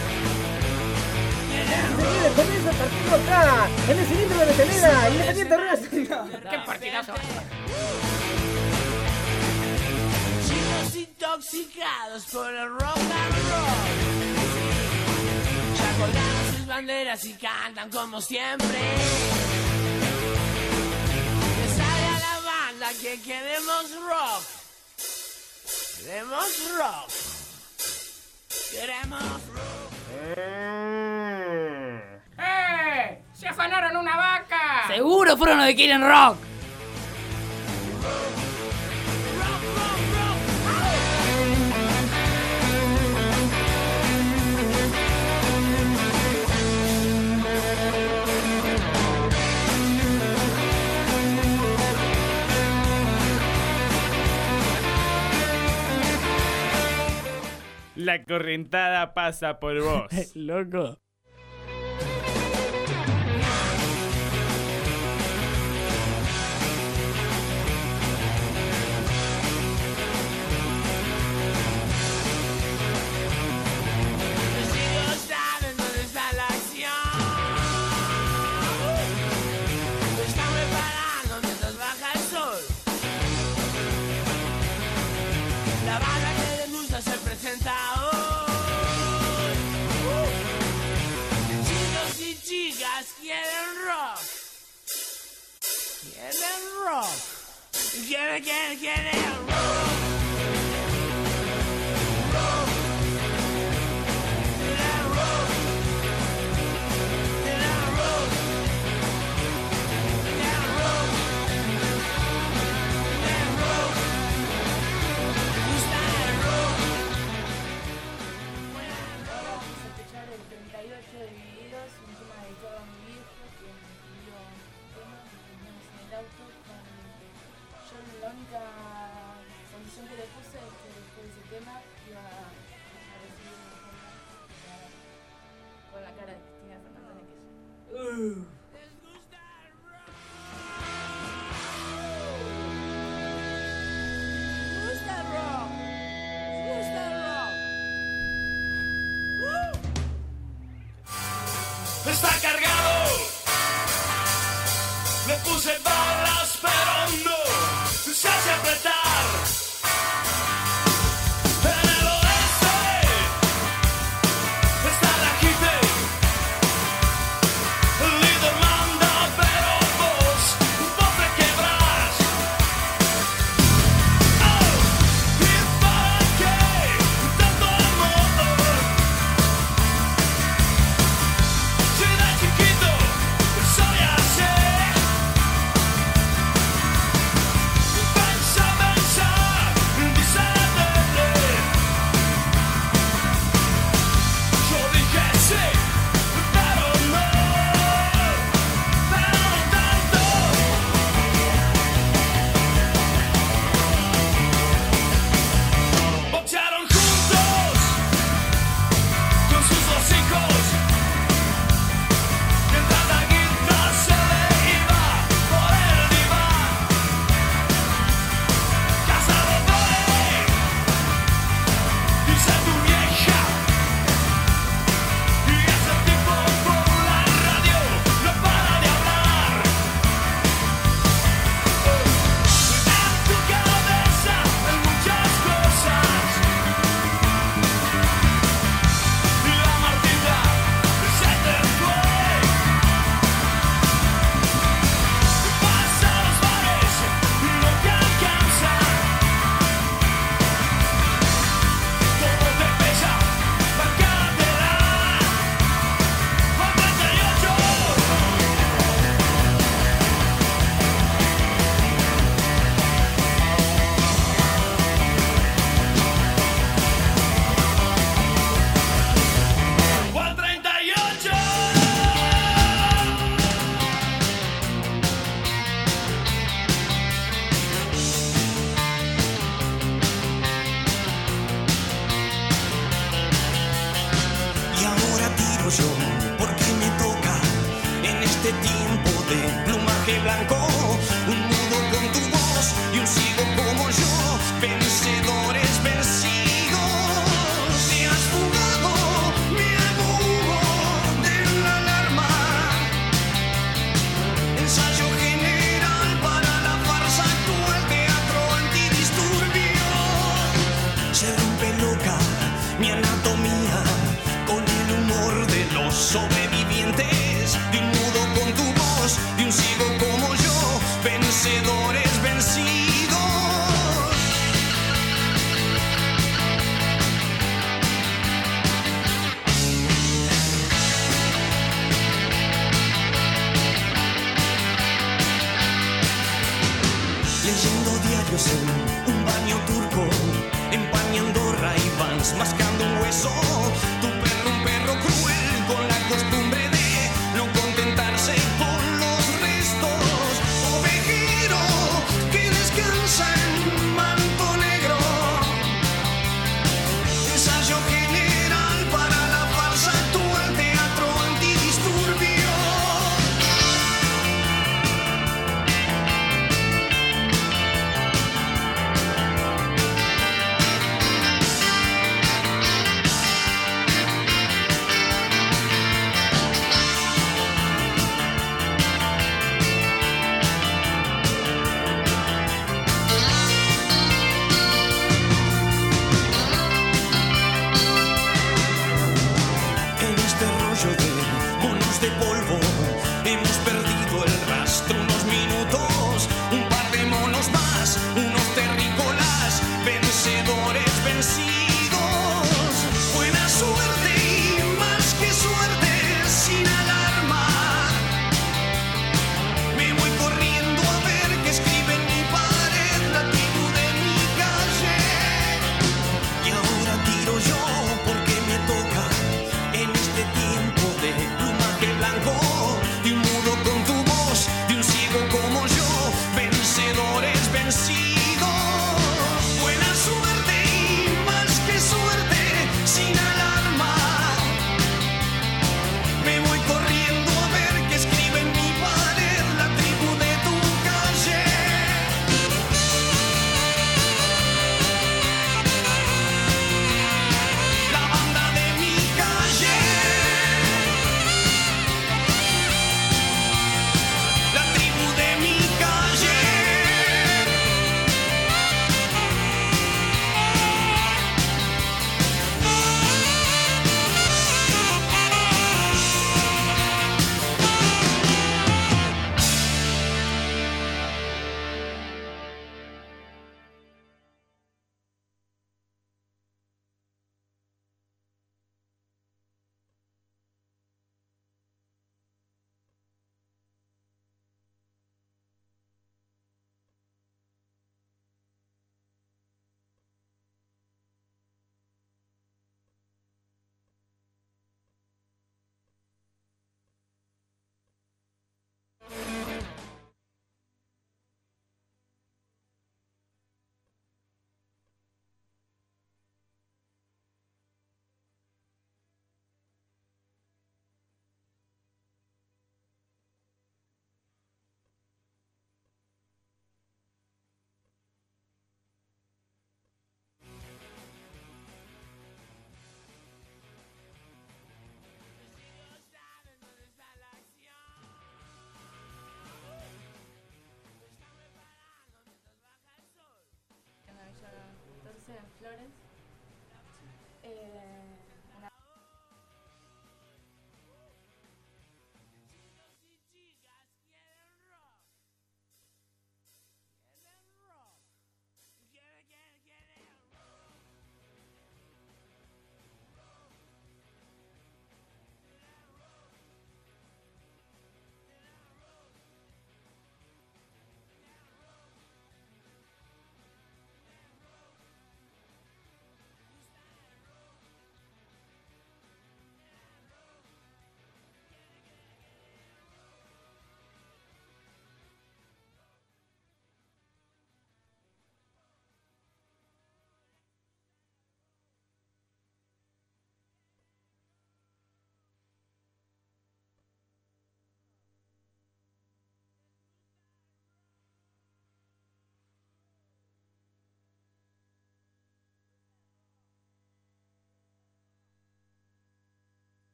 Señores, comienza el partido acá, en el cilindro de Metelera, Independiente Wrestling. ¡Qué partidazo! Chicos intoxicados por el rock and roll. Ya colgaron sus banderas y cantan como siempre. Que salga la banda que queremos rock. Queremos rock. Queremos rock. ¡Se afanaron una vaca! Seguro fueron los que quieren rock. La correntada pasa por vos. Loco. Quieren rock. Está cargado, le puse balas pero no se hace apretar. En el oeste está la gente, el líder manda pero vos te quebrás. Oh, ¿y para qué tanto amor? Si de chiquito soy así. blanco, un mudo con tu voz y un ciego como yo, vencedores vencidos. Te has fugado, me hago humo de la alarma. Ensayo general para la farsa actual, teatro antidisturbio. Se rompe loca mi anatomía con el humor de los sobrevivientes, de un mudo con tu voz, de un ciego como yo, vencedores vencidos. Leyendo diarios en un baño turco, empañando Ray-Bans, mascando un hueso. Tu perro, un perro cruel, con la costumbre de no contentarse con los restos. Ovejero que descansa en manto negro. Ensayo general para la farsa actual, teatro antidisturbio.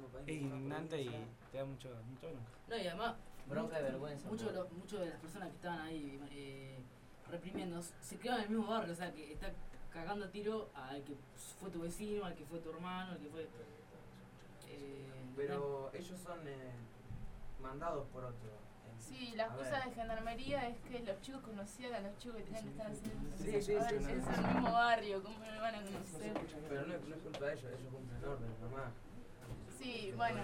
es indignante y te da mucho bronca. No, y además, bronca y vergüenza. Muchos de las personas que estaban ahí reprimiendo se quedaban en el mismo barrio, o sea, que está cagando a tiro al que fue tu vecino, al que fue tu hermano, al que fue... pero ellos son mandados por otro. Sí, la excusa de gendarmería es que los chicos conocían a los chicos que tenían que estar haciendo. Sí, es el mismo barrio, ¿cómo me van a conocer? Pero no es culpa de ellos cumplen orden, nomás. Sí, bueno.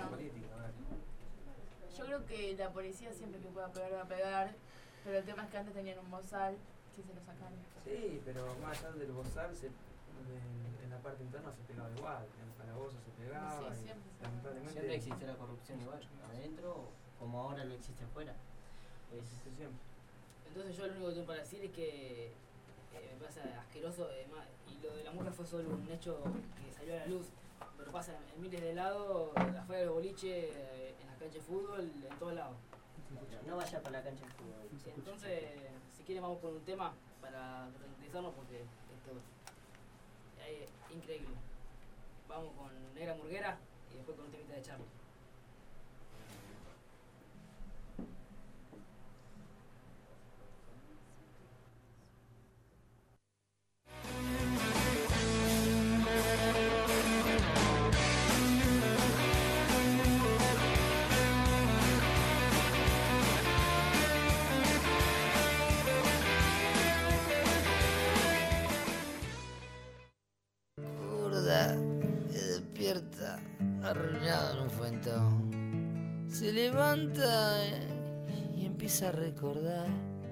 Yo creo que la policía siempre que pueda pegar va a pegar, pero el tema es que antes tenían un bozal que se lo sacaron. Sí, pero más allá del bozal, en la parte interna se pegaba igual, en el calabozo se pegaba. Sí, siempre. Siempre existió la corrupción igual, adentro como ahora lo existe afuera. Entonces yo lo único que tengo para decir es que me parece asqueroso, y lo de la murga fue solo un hecho que salió a la luz, pero pasa en miles de lados, afuera de los boliches, en la cancha de fútbol, en todos lados. No vaya para la cancha de fútbol. Sí, entonces, si quieren vamos con un tema para tranquilizarnos porque esto es increíble. Vamos con Negra Murguera y después con un temita de Charlie. Despierta, arruinado en un fuentón. Se levanta y empieza a recordar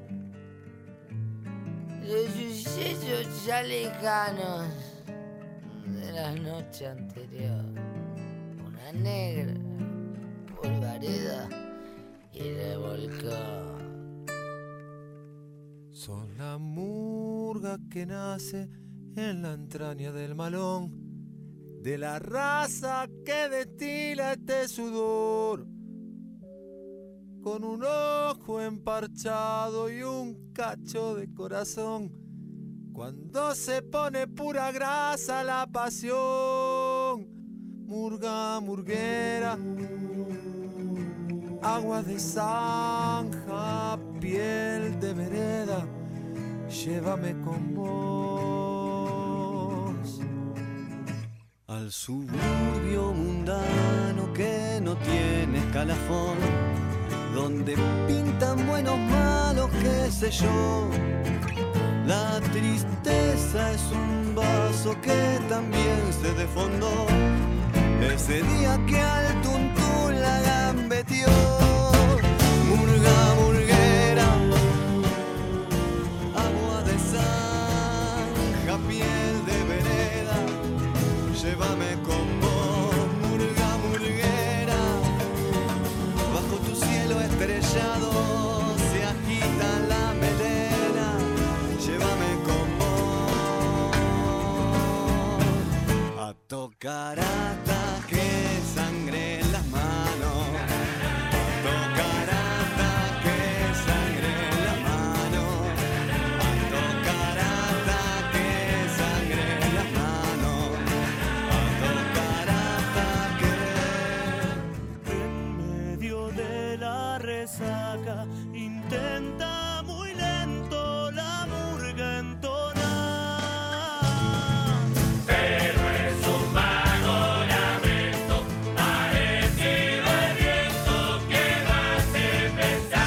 los sucesos ya lejanos de la noche anterior. Una negra polvareda y revolcó. Son la murga que nace en la entraña del malón, de la raza que destila este sudor, con un ojo emparchado y un cacho de corazón. Cuando se pone pura grasa la pasión, murga, murguera, agua de zanja, piel de vereda, llévame con vos al suburbio mundano que no tiene escalafón, donde pintan buenos, malos, qué sé yo. La tristeza es un vaso que también se desfondó ese día que al tuntún la gambeteó. Murga, murguera, agua de zanja, piel de vereda, llévame con vos, murga, murguera. Bajo tu cielo estrellado se agita la melena, llévame con vos a tocar hasta que sangre en las manos, a tocar hasta que sangre en las manos, a tocar hasta que sangre en las manos, a tocar hasta que en medio de la resaca intenta muy lento la murga entonar. Pero es un vago lamento, parecido al viento que me hace pensar.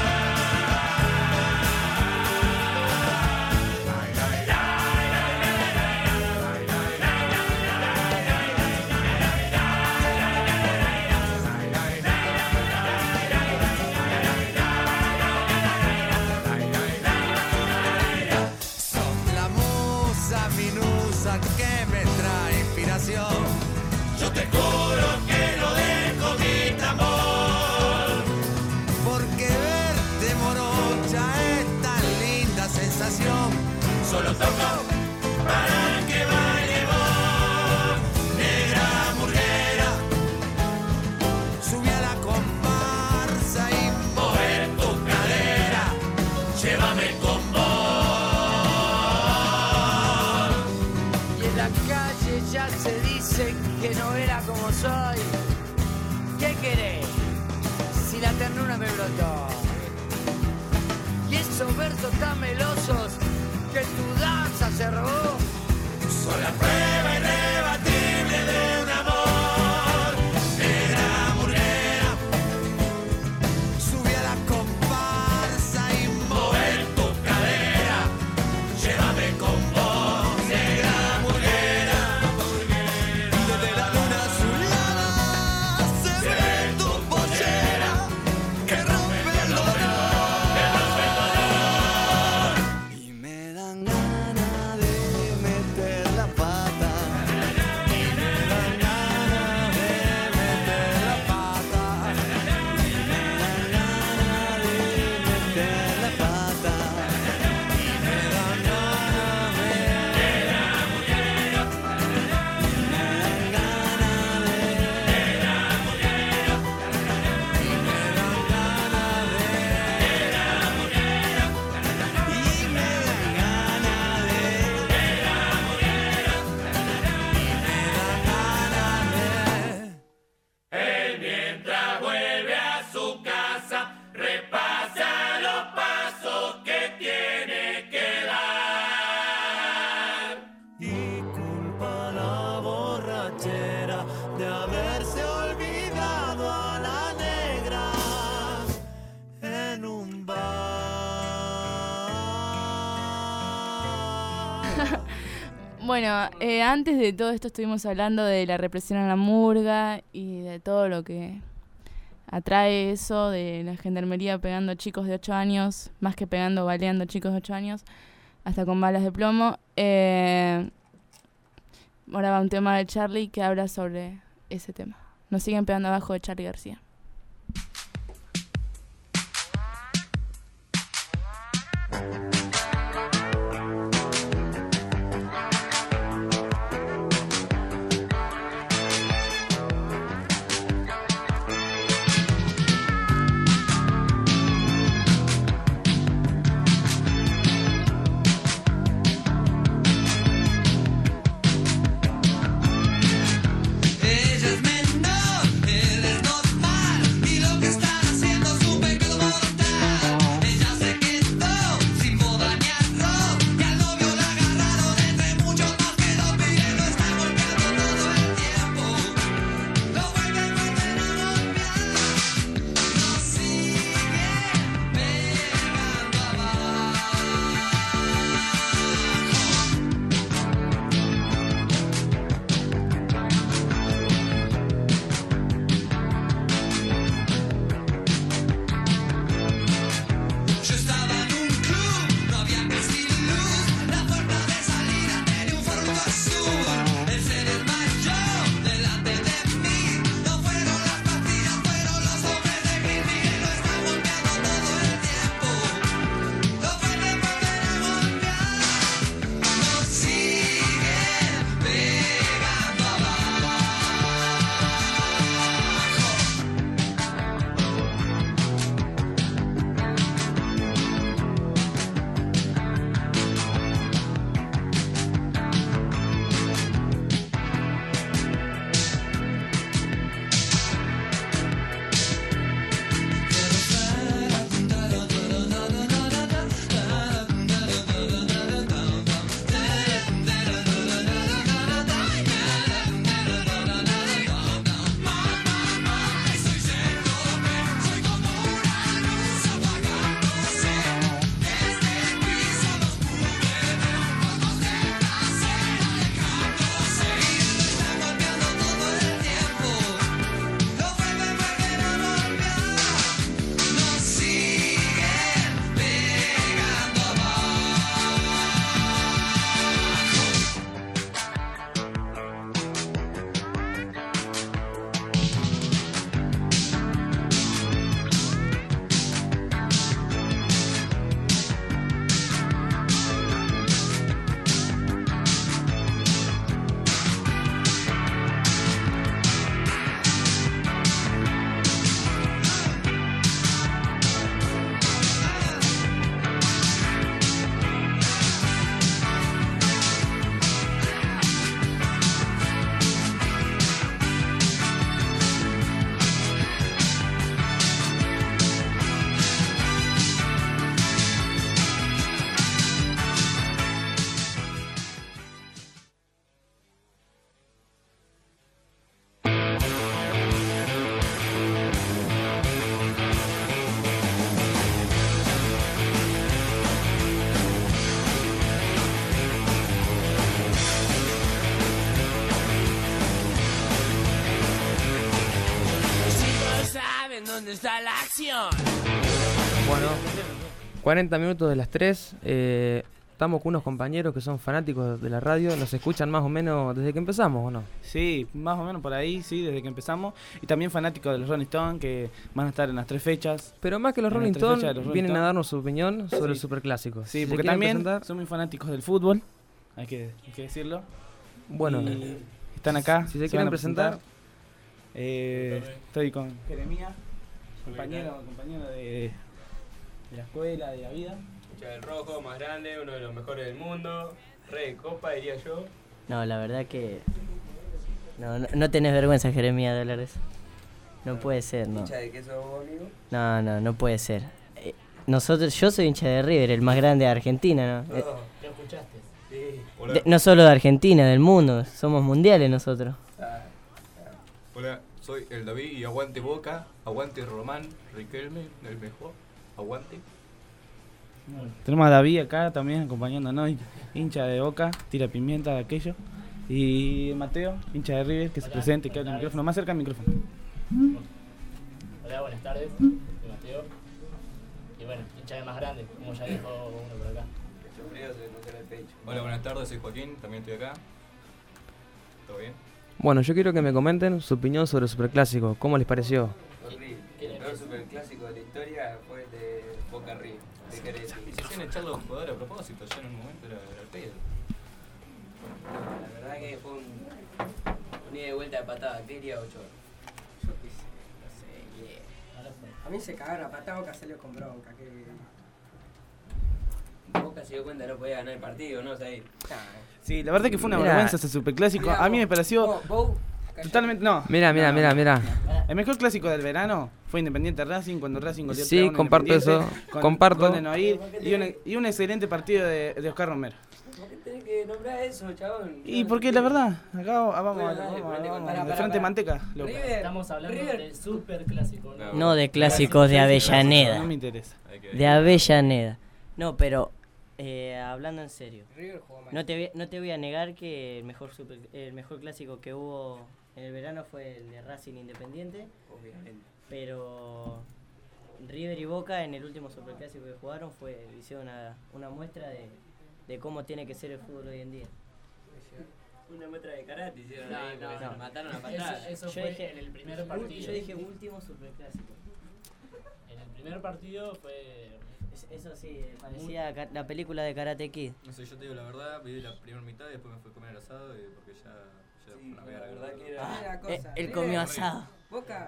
Sos la musa minusa que me trae inspiración. Yo te juro que no dejo mi tambor, porque verte morocha es tan linda sensación. Solo toco para que baile vos, negra murguera. Subí a la comparsa y mover tu cadera, llévame con vos. Y en la calle ya se dice que no era como soy. ¿Qué querés? Si la ternura me brotó. Y esos versos tan melosos que tu danza se robó. Son la prueba irrebatible de un amor. Negra murguera, Subí a la comparsa y mover tu cadera. Llévame con vos, negra murguera. Desde la luna azulada se ve tu pollera que rompe el dolor. Y me dan ganas de meter la pata. Y me dan ganas de meter la pata. Y me dan ganas de meter la pata. Y me dan ganas de Él mientras vuelve a su casa repasa los pasos que tiene que dar. Y culpa la borrachera de haberse olvidado a la negra en un bar. Bueno, antes de todo esto estuvimos hablando de la represión a la murga y de todo lo que atrae eso, de la gendarmería pegando chicos de 8 años, más que pegando, baleando chicos de 8 años, hasta con balas de plomo. Ahora va un tema de Charlie que habla sobre ese tema. Nos siguen pegando abajo de Charlie García. Ella es menor, él es normal. ¿dónde está la acción? Bueno, 40 minutos de las 3. Estamos con unos compañeros que son fanáticos de la radio. ¿Nos escuchan más o menos desde que empezamos o no? Sí, más o menos por ahí, sí, desde que empezamos. Y también fanáticos de los Rolling Stones, que van a estar en las 3 fechas. Pero más que los Rolling Stones, vienen a darnos su opinión sobre el Superclásico. Sí, porque también son muy fanáticos del fútbol, hay que decirlo. Bueno, y están acá. Si se quieren presentar. Estoy con Jeremías, compañero de la escuela, de la vida. El rojo, más grande, uno de los mejores del mundo, rey de copa, diría yo. No, la verdad que... No tenés vergüenza, Jeremías, de hablar de eso. No puede ser, no. ¿Hincha de qué sos vos, amigo? No puede ser. Yo soy hincha de River, el más grande de Argentina, ¿no? ¿Lo escuchaste? Sí. No solo de Argentina, del mundo. Somos mundiales nosotros. Hola, soy el David y aguante Boca, aguante Román, Riquelme, el mejor, aguante. Tenemos a David acá también acompañándonos, hincha de Boca, tira pimienta, aquello. Y Mateo, hincha de River, que se presente, que hable el micrófono, más cerca del micrófono. Hola, buenas tardes, soy Mateo. Y bueno, hincha de más grande, como ya dijo uno por acá. Hola, buenas tardes, soy Joaquín, también estoy acá. ¿Todo bien? Bueno, yo quiero que me comenten su opinión sobre el Superclásico. ¿Cómo les pareció? Horrible. El peor Superclásico de la historia fue el de Boca River. Y si hacían echar los jugadores a propósito, ya en un momento era el pedo. La verdad que fue un ida de vuelta de patada. ¿Qué diría Ochoa? Yo qué sé, no sé. A mí se cagaron a patada, Boca salió con bronca. Boca se dio cuenta que no podía ganar el partido, ¿no? O sea, ahí. Sí, la verdad que fue una vergüenza ese Superclásico. A mí me pareció totalmente... No. Mira. El mejor clásico del verano fue Independiente Racing, cuando Racing goleó. Sí, comparto eso. Comparto. Gol de Noir y un excelente partido de Oscar Romero. ¿Por qué tenés que nombrar eso, chabón? Y porque la verdad, acá vamos de frente manteca. Estamos hablando del Superclásico. No de clásicos de Avellaneda. No me interesa. De Avellaneda. No, pero hablando en serio, no te voy a negar que el mejor clásico que hubo en el verano fue el de Racing Independiente. Obviamente. Pero River y Boca en el último Superclásico que jugaron hicieron una muestra de cómo tiene que ser el fútbol hoy en día. Una muestra de karate hicieron ahí, no. mataron a patadas. Eso fue en el primer partido. Yo dije último Superclásico. En el primer partido fue... Eso sí, parecía la película de Karate Kid. No sé, yo te digo la verdad, viví la primera mitad y después me fui a comer asado porque ya fue una verga. La verdad que era cosa. Él comió asado. Boca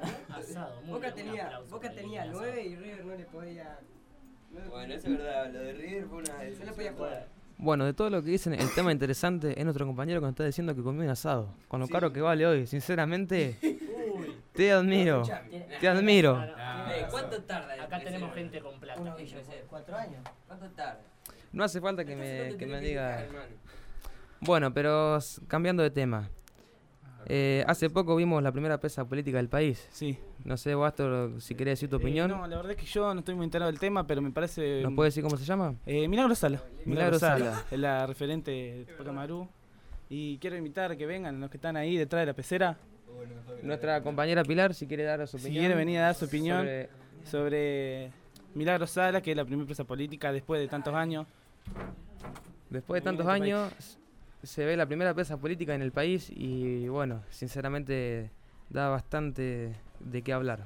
Asado, tenía 9 y River no le podía... Bueno, eso es verdad, lo de River fue una... No le podía jugar. Bueno, de todo lo que dicen, el tema interesante es nuestro compañero que nos está diciendo que comió un asado. Con lo caro que vale hoy, sinceramente, te admiro. Te admiro. ¿Cuánto tarda? Acá tenemos gente con plata. 4 años. ¿Cuánto tarda? No hace falta que me diga... Bueno, pero cambiando de tema. Hace poco vimos la primera presa política del país. Sí. No sé, vos, Astor, si querés decir tu opinión. No, la verdad es que yo no estoy muy enterado del tema, pero me parece... ¿Nos puede decir cómo se llama? Milagro Sala. Milagro Sala. Es la referente de Pacamarú. Y quiero invitar a que vengan los que están ahí detrás de la pecera. Nuestra compañera Pilar, si quiere dar su opinión. Si quiere venir a dar su opinión sobre Milagro Sala, que es la primera presa política después de tantos años. Después de tantos años se ve la primera presa política en el país y bueno, sinceramente da bastante de qué hablar.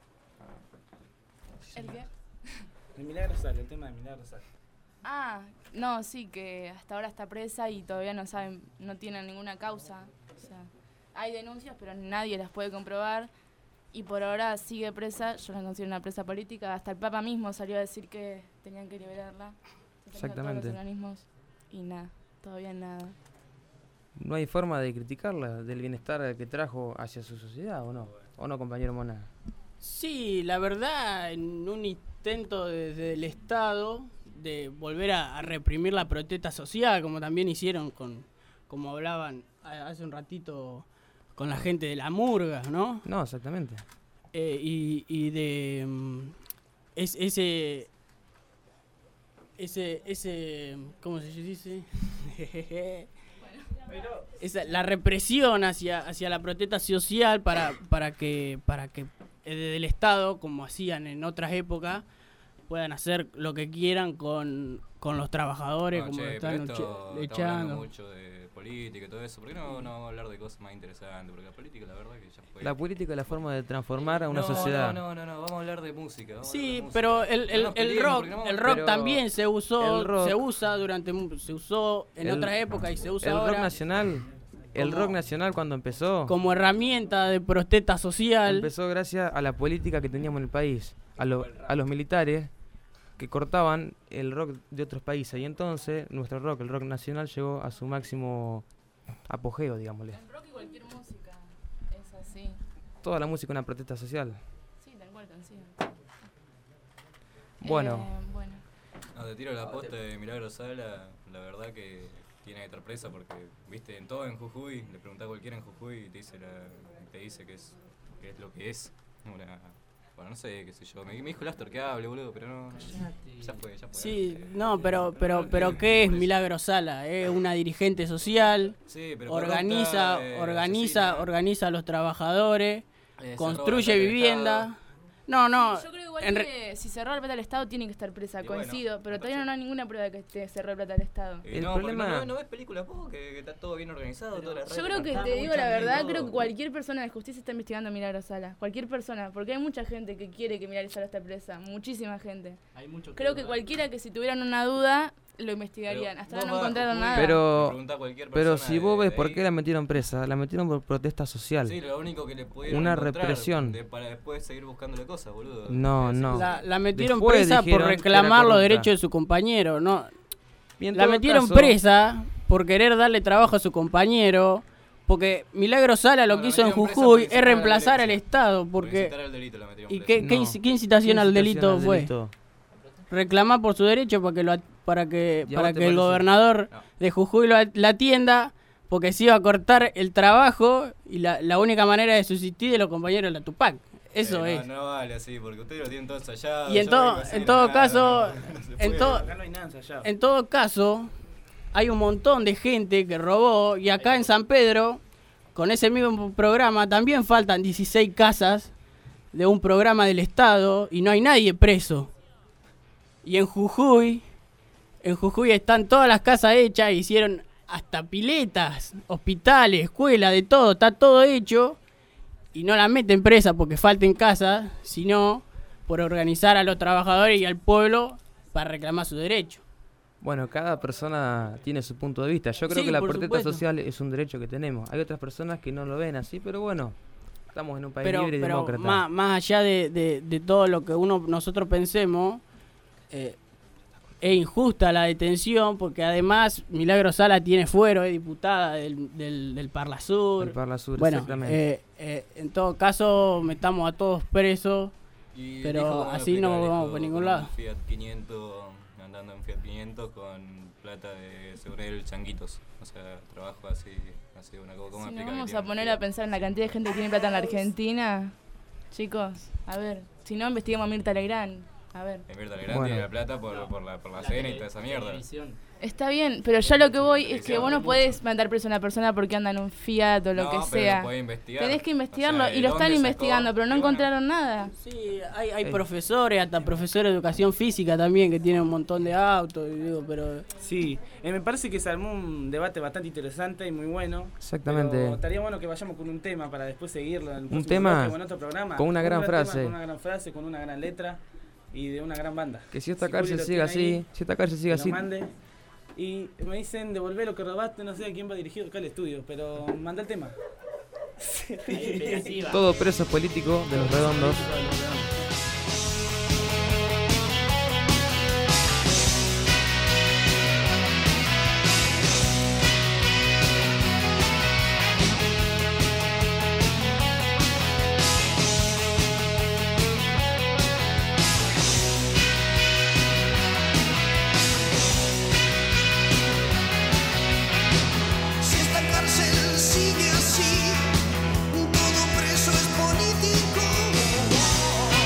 ¿El qué? El Milagro Sala, el tema de Milagro Sala. Ah, no, sí, que hasta ahora está presa y todavía no saben, no tienen ninguna causa. O sea, hay denuncias, pero nadie las puede comprobar. Y por ahora sigue presa, yo la considero una presa política. Hasta el Papa mismo salió a decir que tenían que liberarla. Exactamente. Todos los organismos y nada, todavía nada. ¿No hay forma de criticarla del bienestar que trajo hacia su sociedad o no? ¿O no, compañero Mona? Sí, la verdad, en un intento desde el Estado de volver a reprimir la protesta social, como también hicieron como hablaban hace un ratito con la gente de la murga, ¿no? No, exactamente. Y de ese ¿cómo se dice? La represión hacia la protesta social para que del Estado, como hacían en otras épocas, puedan hacer lo que quieran con los trabajadores, como lo están estamos echando. hablando mucho de política y todo eso. ¿Por qué no vamos a hablar de cosas más interesantes? Porque la política, la verdad, que ya fue. La política es la forma de transformar a una sociedad. No, vamos a hablar de música. Sí, pero el rock también se usó, se usó en otras épocas y se usa ahora. El rock nacional cuando empezó como herramienta de protesta social. Empezó gracias a la política que teníamos en el país, a los militares que cortaban el rock de otros países, y entonces nuestro rock, el rock nacional, llegó a su máximo apogeo, digámosle. El rock y cualquier música es así. Toda la música es una protesta social. Sí, tal cual, sí. Bueno. No, te tiro la posta de Milagro Sala, la verdad que tiene que estar presa porque, viste, en todo en Jujuy, le preguntás a cualquiera en Jujuy y te dice que es lo que es. Bueno, no sé, qué sé yo. Me dijo el Astor que hable, boludo, pero no. Ya fue. Sí, no, pero ¿qué es Milagro Sala? Es una dirigente social, sí, pero organiza a los trabajadores, construye vivienda. No. Yo creo igual que si cerró la plata al Estado tiene que estar presa, coincido, pero todavía no hay ninguna prueba de que esté cerró la plata al Estado. El problema no ves películas vos, que está todo bien organizado, toda la yo creo que te digo la verdad, creo que cualquier persona de justicia está investigando a Milagro Sala, cualquier persona, porque hay mucha gente que quiere que Milagro Sala esté presa, muchísima gente. Creo que cualquiera que si tuvieran una duda lo investigarían, hasta ahora no encontraron nada. Pero si vos ves por qué la metieron presa, la metieron por protesta social. Sí, lo único que le pudieron una represión. Para después seguir buscándole cosas, boludo. No. La metieron presa por reclamar los derechos de su compañero, no. La metieron presa por querer darle trabajo a su compañero, porque Milagro Sala lo que hizo en Jujuy es reemplazar al Estado, porque ¿y qué incitación al delito fue? Reclamar por su derecho para que el gobernador de Jujuy la atienda, porque se iba a cortar el trabajo y la única manera de subsistir de los compañeros de la Tupac. Eso es. No vale así, porque ustedes lo tienen todo ensayado. Y en todo caso, hay un montón de gente que robó, y acá en San Pedro, con ese mismo programa, también faltan 16 casas de un programa del Estado y no hay nadie preso. Y en Jujuy están todas las casas hechas, hicieron hasta piletas, hospitales, escuelas, de todo, está todo hecho, y no la meten presa porque falten casas, sino por organizar a los trabajadores y al pueblo para reclamar su derecho. Bueno, cada persona tiene su punto de vista. Yo creo que la protesta social es un derecho que tenemos. Hay otras personas que no lo ven así, pero bueno, estamos en un país libre y demócrata. Más allá de todo lo que nosotros pensemos, es injusta la detención, porque además Milagro Sala tiene fuero, es diputada del Parlasur. El Parlasur, bueno, exactamente. En todo caso, metamos a todos presos, y pero así no vamos por ningún lado. Fiat 500, andando en Fiat 500 con plata de según él changuitos, o sea, trabajo así una cosa. Si nos vamos a poner a pensar en la cantidad de gente que tiene plata en la Argentina, chicos, a ver, si no investigamos a Mirta Legrand. A ver. Mirta Legrand tiene la plata por la cena y toda esa mierda. Está bien, pero ya lo que voy es que vos no podés mandar preso a una persona porque anda en un Fiat o lo que sea. Tenés que investigarlo, o sea, y lo están investigando, pero no encontraron nada. Sí, hay profesores, hasta profesores de educación física también, que tienen un montón de autos, pero... Sí, me parece que se armó un debate bastante interesante y muy bueno. Exactamente. Pero estaría bueno que vayamos con un tema para después seguirlo en el próximo tema en otro programa. Con una gran frase. Con una gran frase, con una gran letra y de una gran banda. Que si esta cárcel sigue así, y me dicen devolver lo que robaste, no sé a quién va dirigido acá al estudio, pero manda el tema. Todo preso político de Los Redondos. Sigue así, todo preso es político.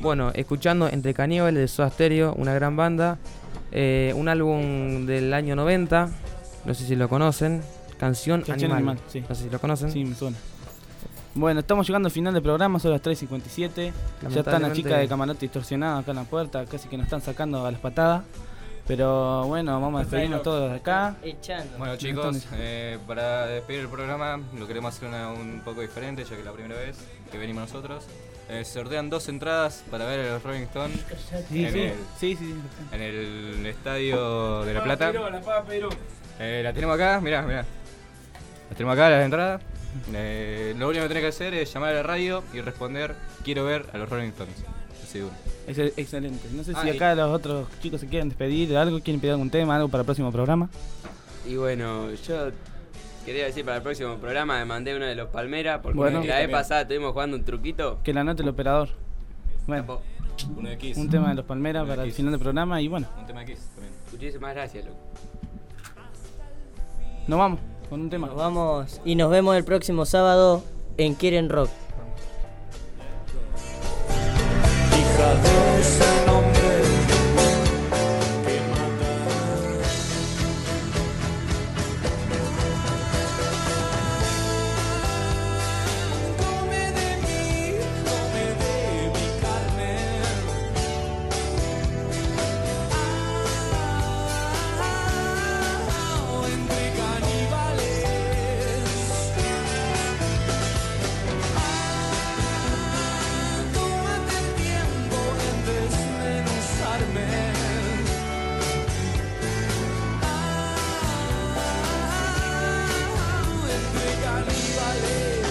Bueno, escuchando Entre Caníbales de Soda Stereo, una gran banda. Un álbum del año 90, no sé si lo conocen. Canción Animal. Sí. No sé si lo conocen. Sí, me suena. Bueno, estamos llegando al final del programa, son las 3:57. Ya están las chicas de Camarote distorsionadas acá en la puerta, casi que nos están sacando a las patadas. Pero bueno, vamos a despedirnos todos de acá. Bueno chicos, para despedir el programa lo queremos hacer un poco diferente, ya que es la primera vez que venimos nosotros. Sortean 2 entradas para ver a los Rolling Stones en el Estadio de La Plata. La tenemos acá, mirá. La tenemos acá, las entradas. Lo único que tenés que hacer es llamar a la radio y responder: quiero ver a los Rolling Stones. Seguro. Es excelente. No sé si acá los otros chicos se quieren despedir de algo, quieren pedir algún tema, algo para el próximo programa. Y bueno, yo quería decir para el próximo programa me mandé uno de los Palmeras, porque la vez pasada estuvimos jugando un truquito. Que la anote el operador. Bueno, uno de Kiss. Un tema de los Palmeras para el final del programa y bueno. Un tema de Kiss también. Muchísimas gracias, loco. Nos vamos con un tema. Nos vamos y nos vemos el próximo sábado en Quieren Rock. Hija de ese nombre que come de mí, come de mi carne. Entre caníbales. Tómate el tiempo en desmenuzarme. Entre caníbales.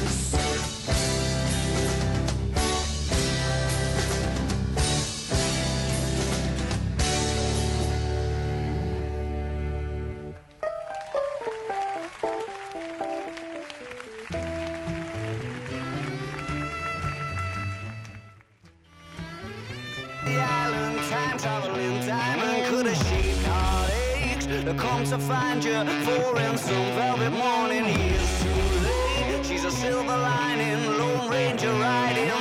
The island, time traveling diamond could have shaped heartaches to come to find you for in some velvet morning. Years too late, she's a silver lining, Lone Ranger riding.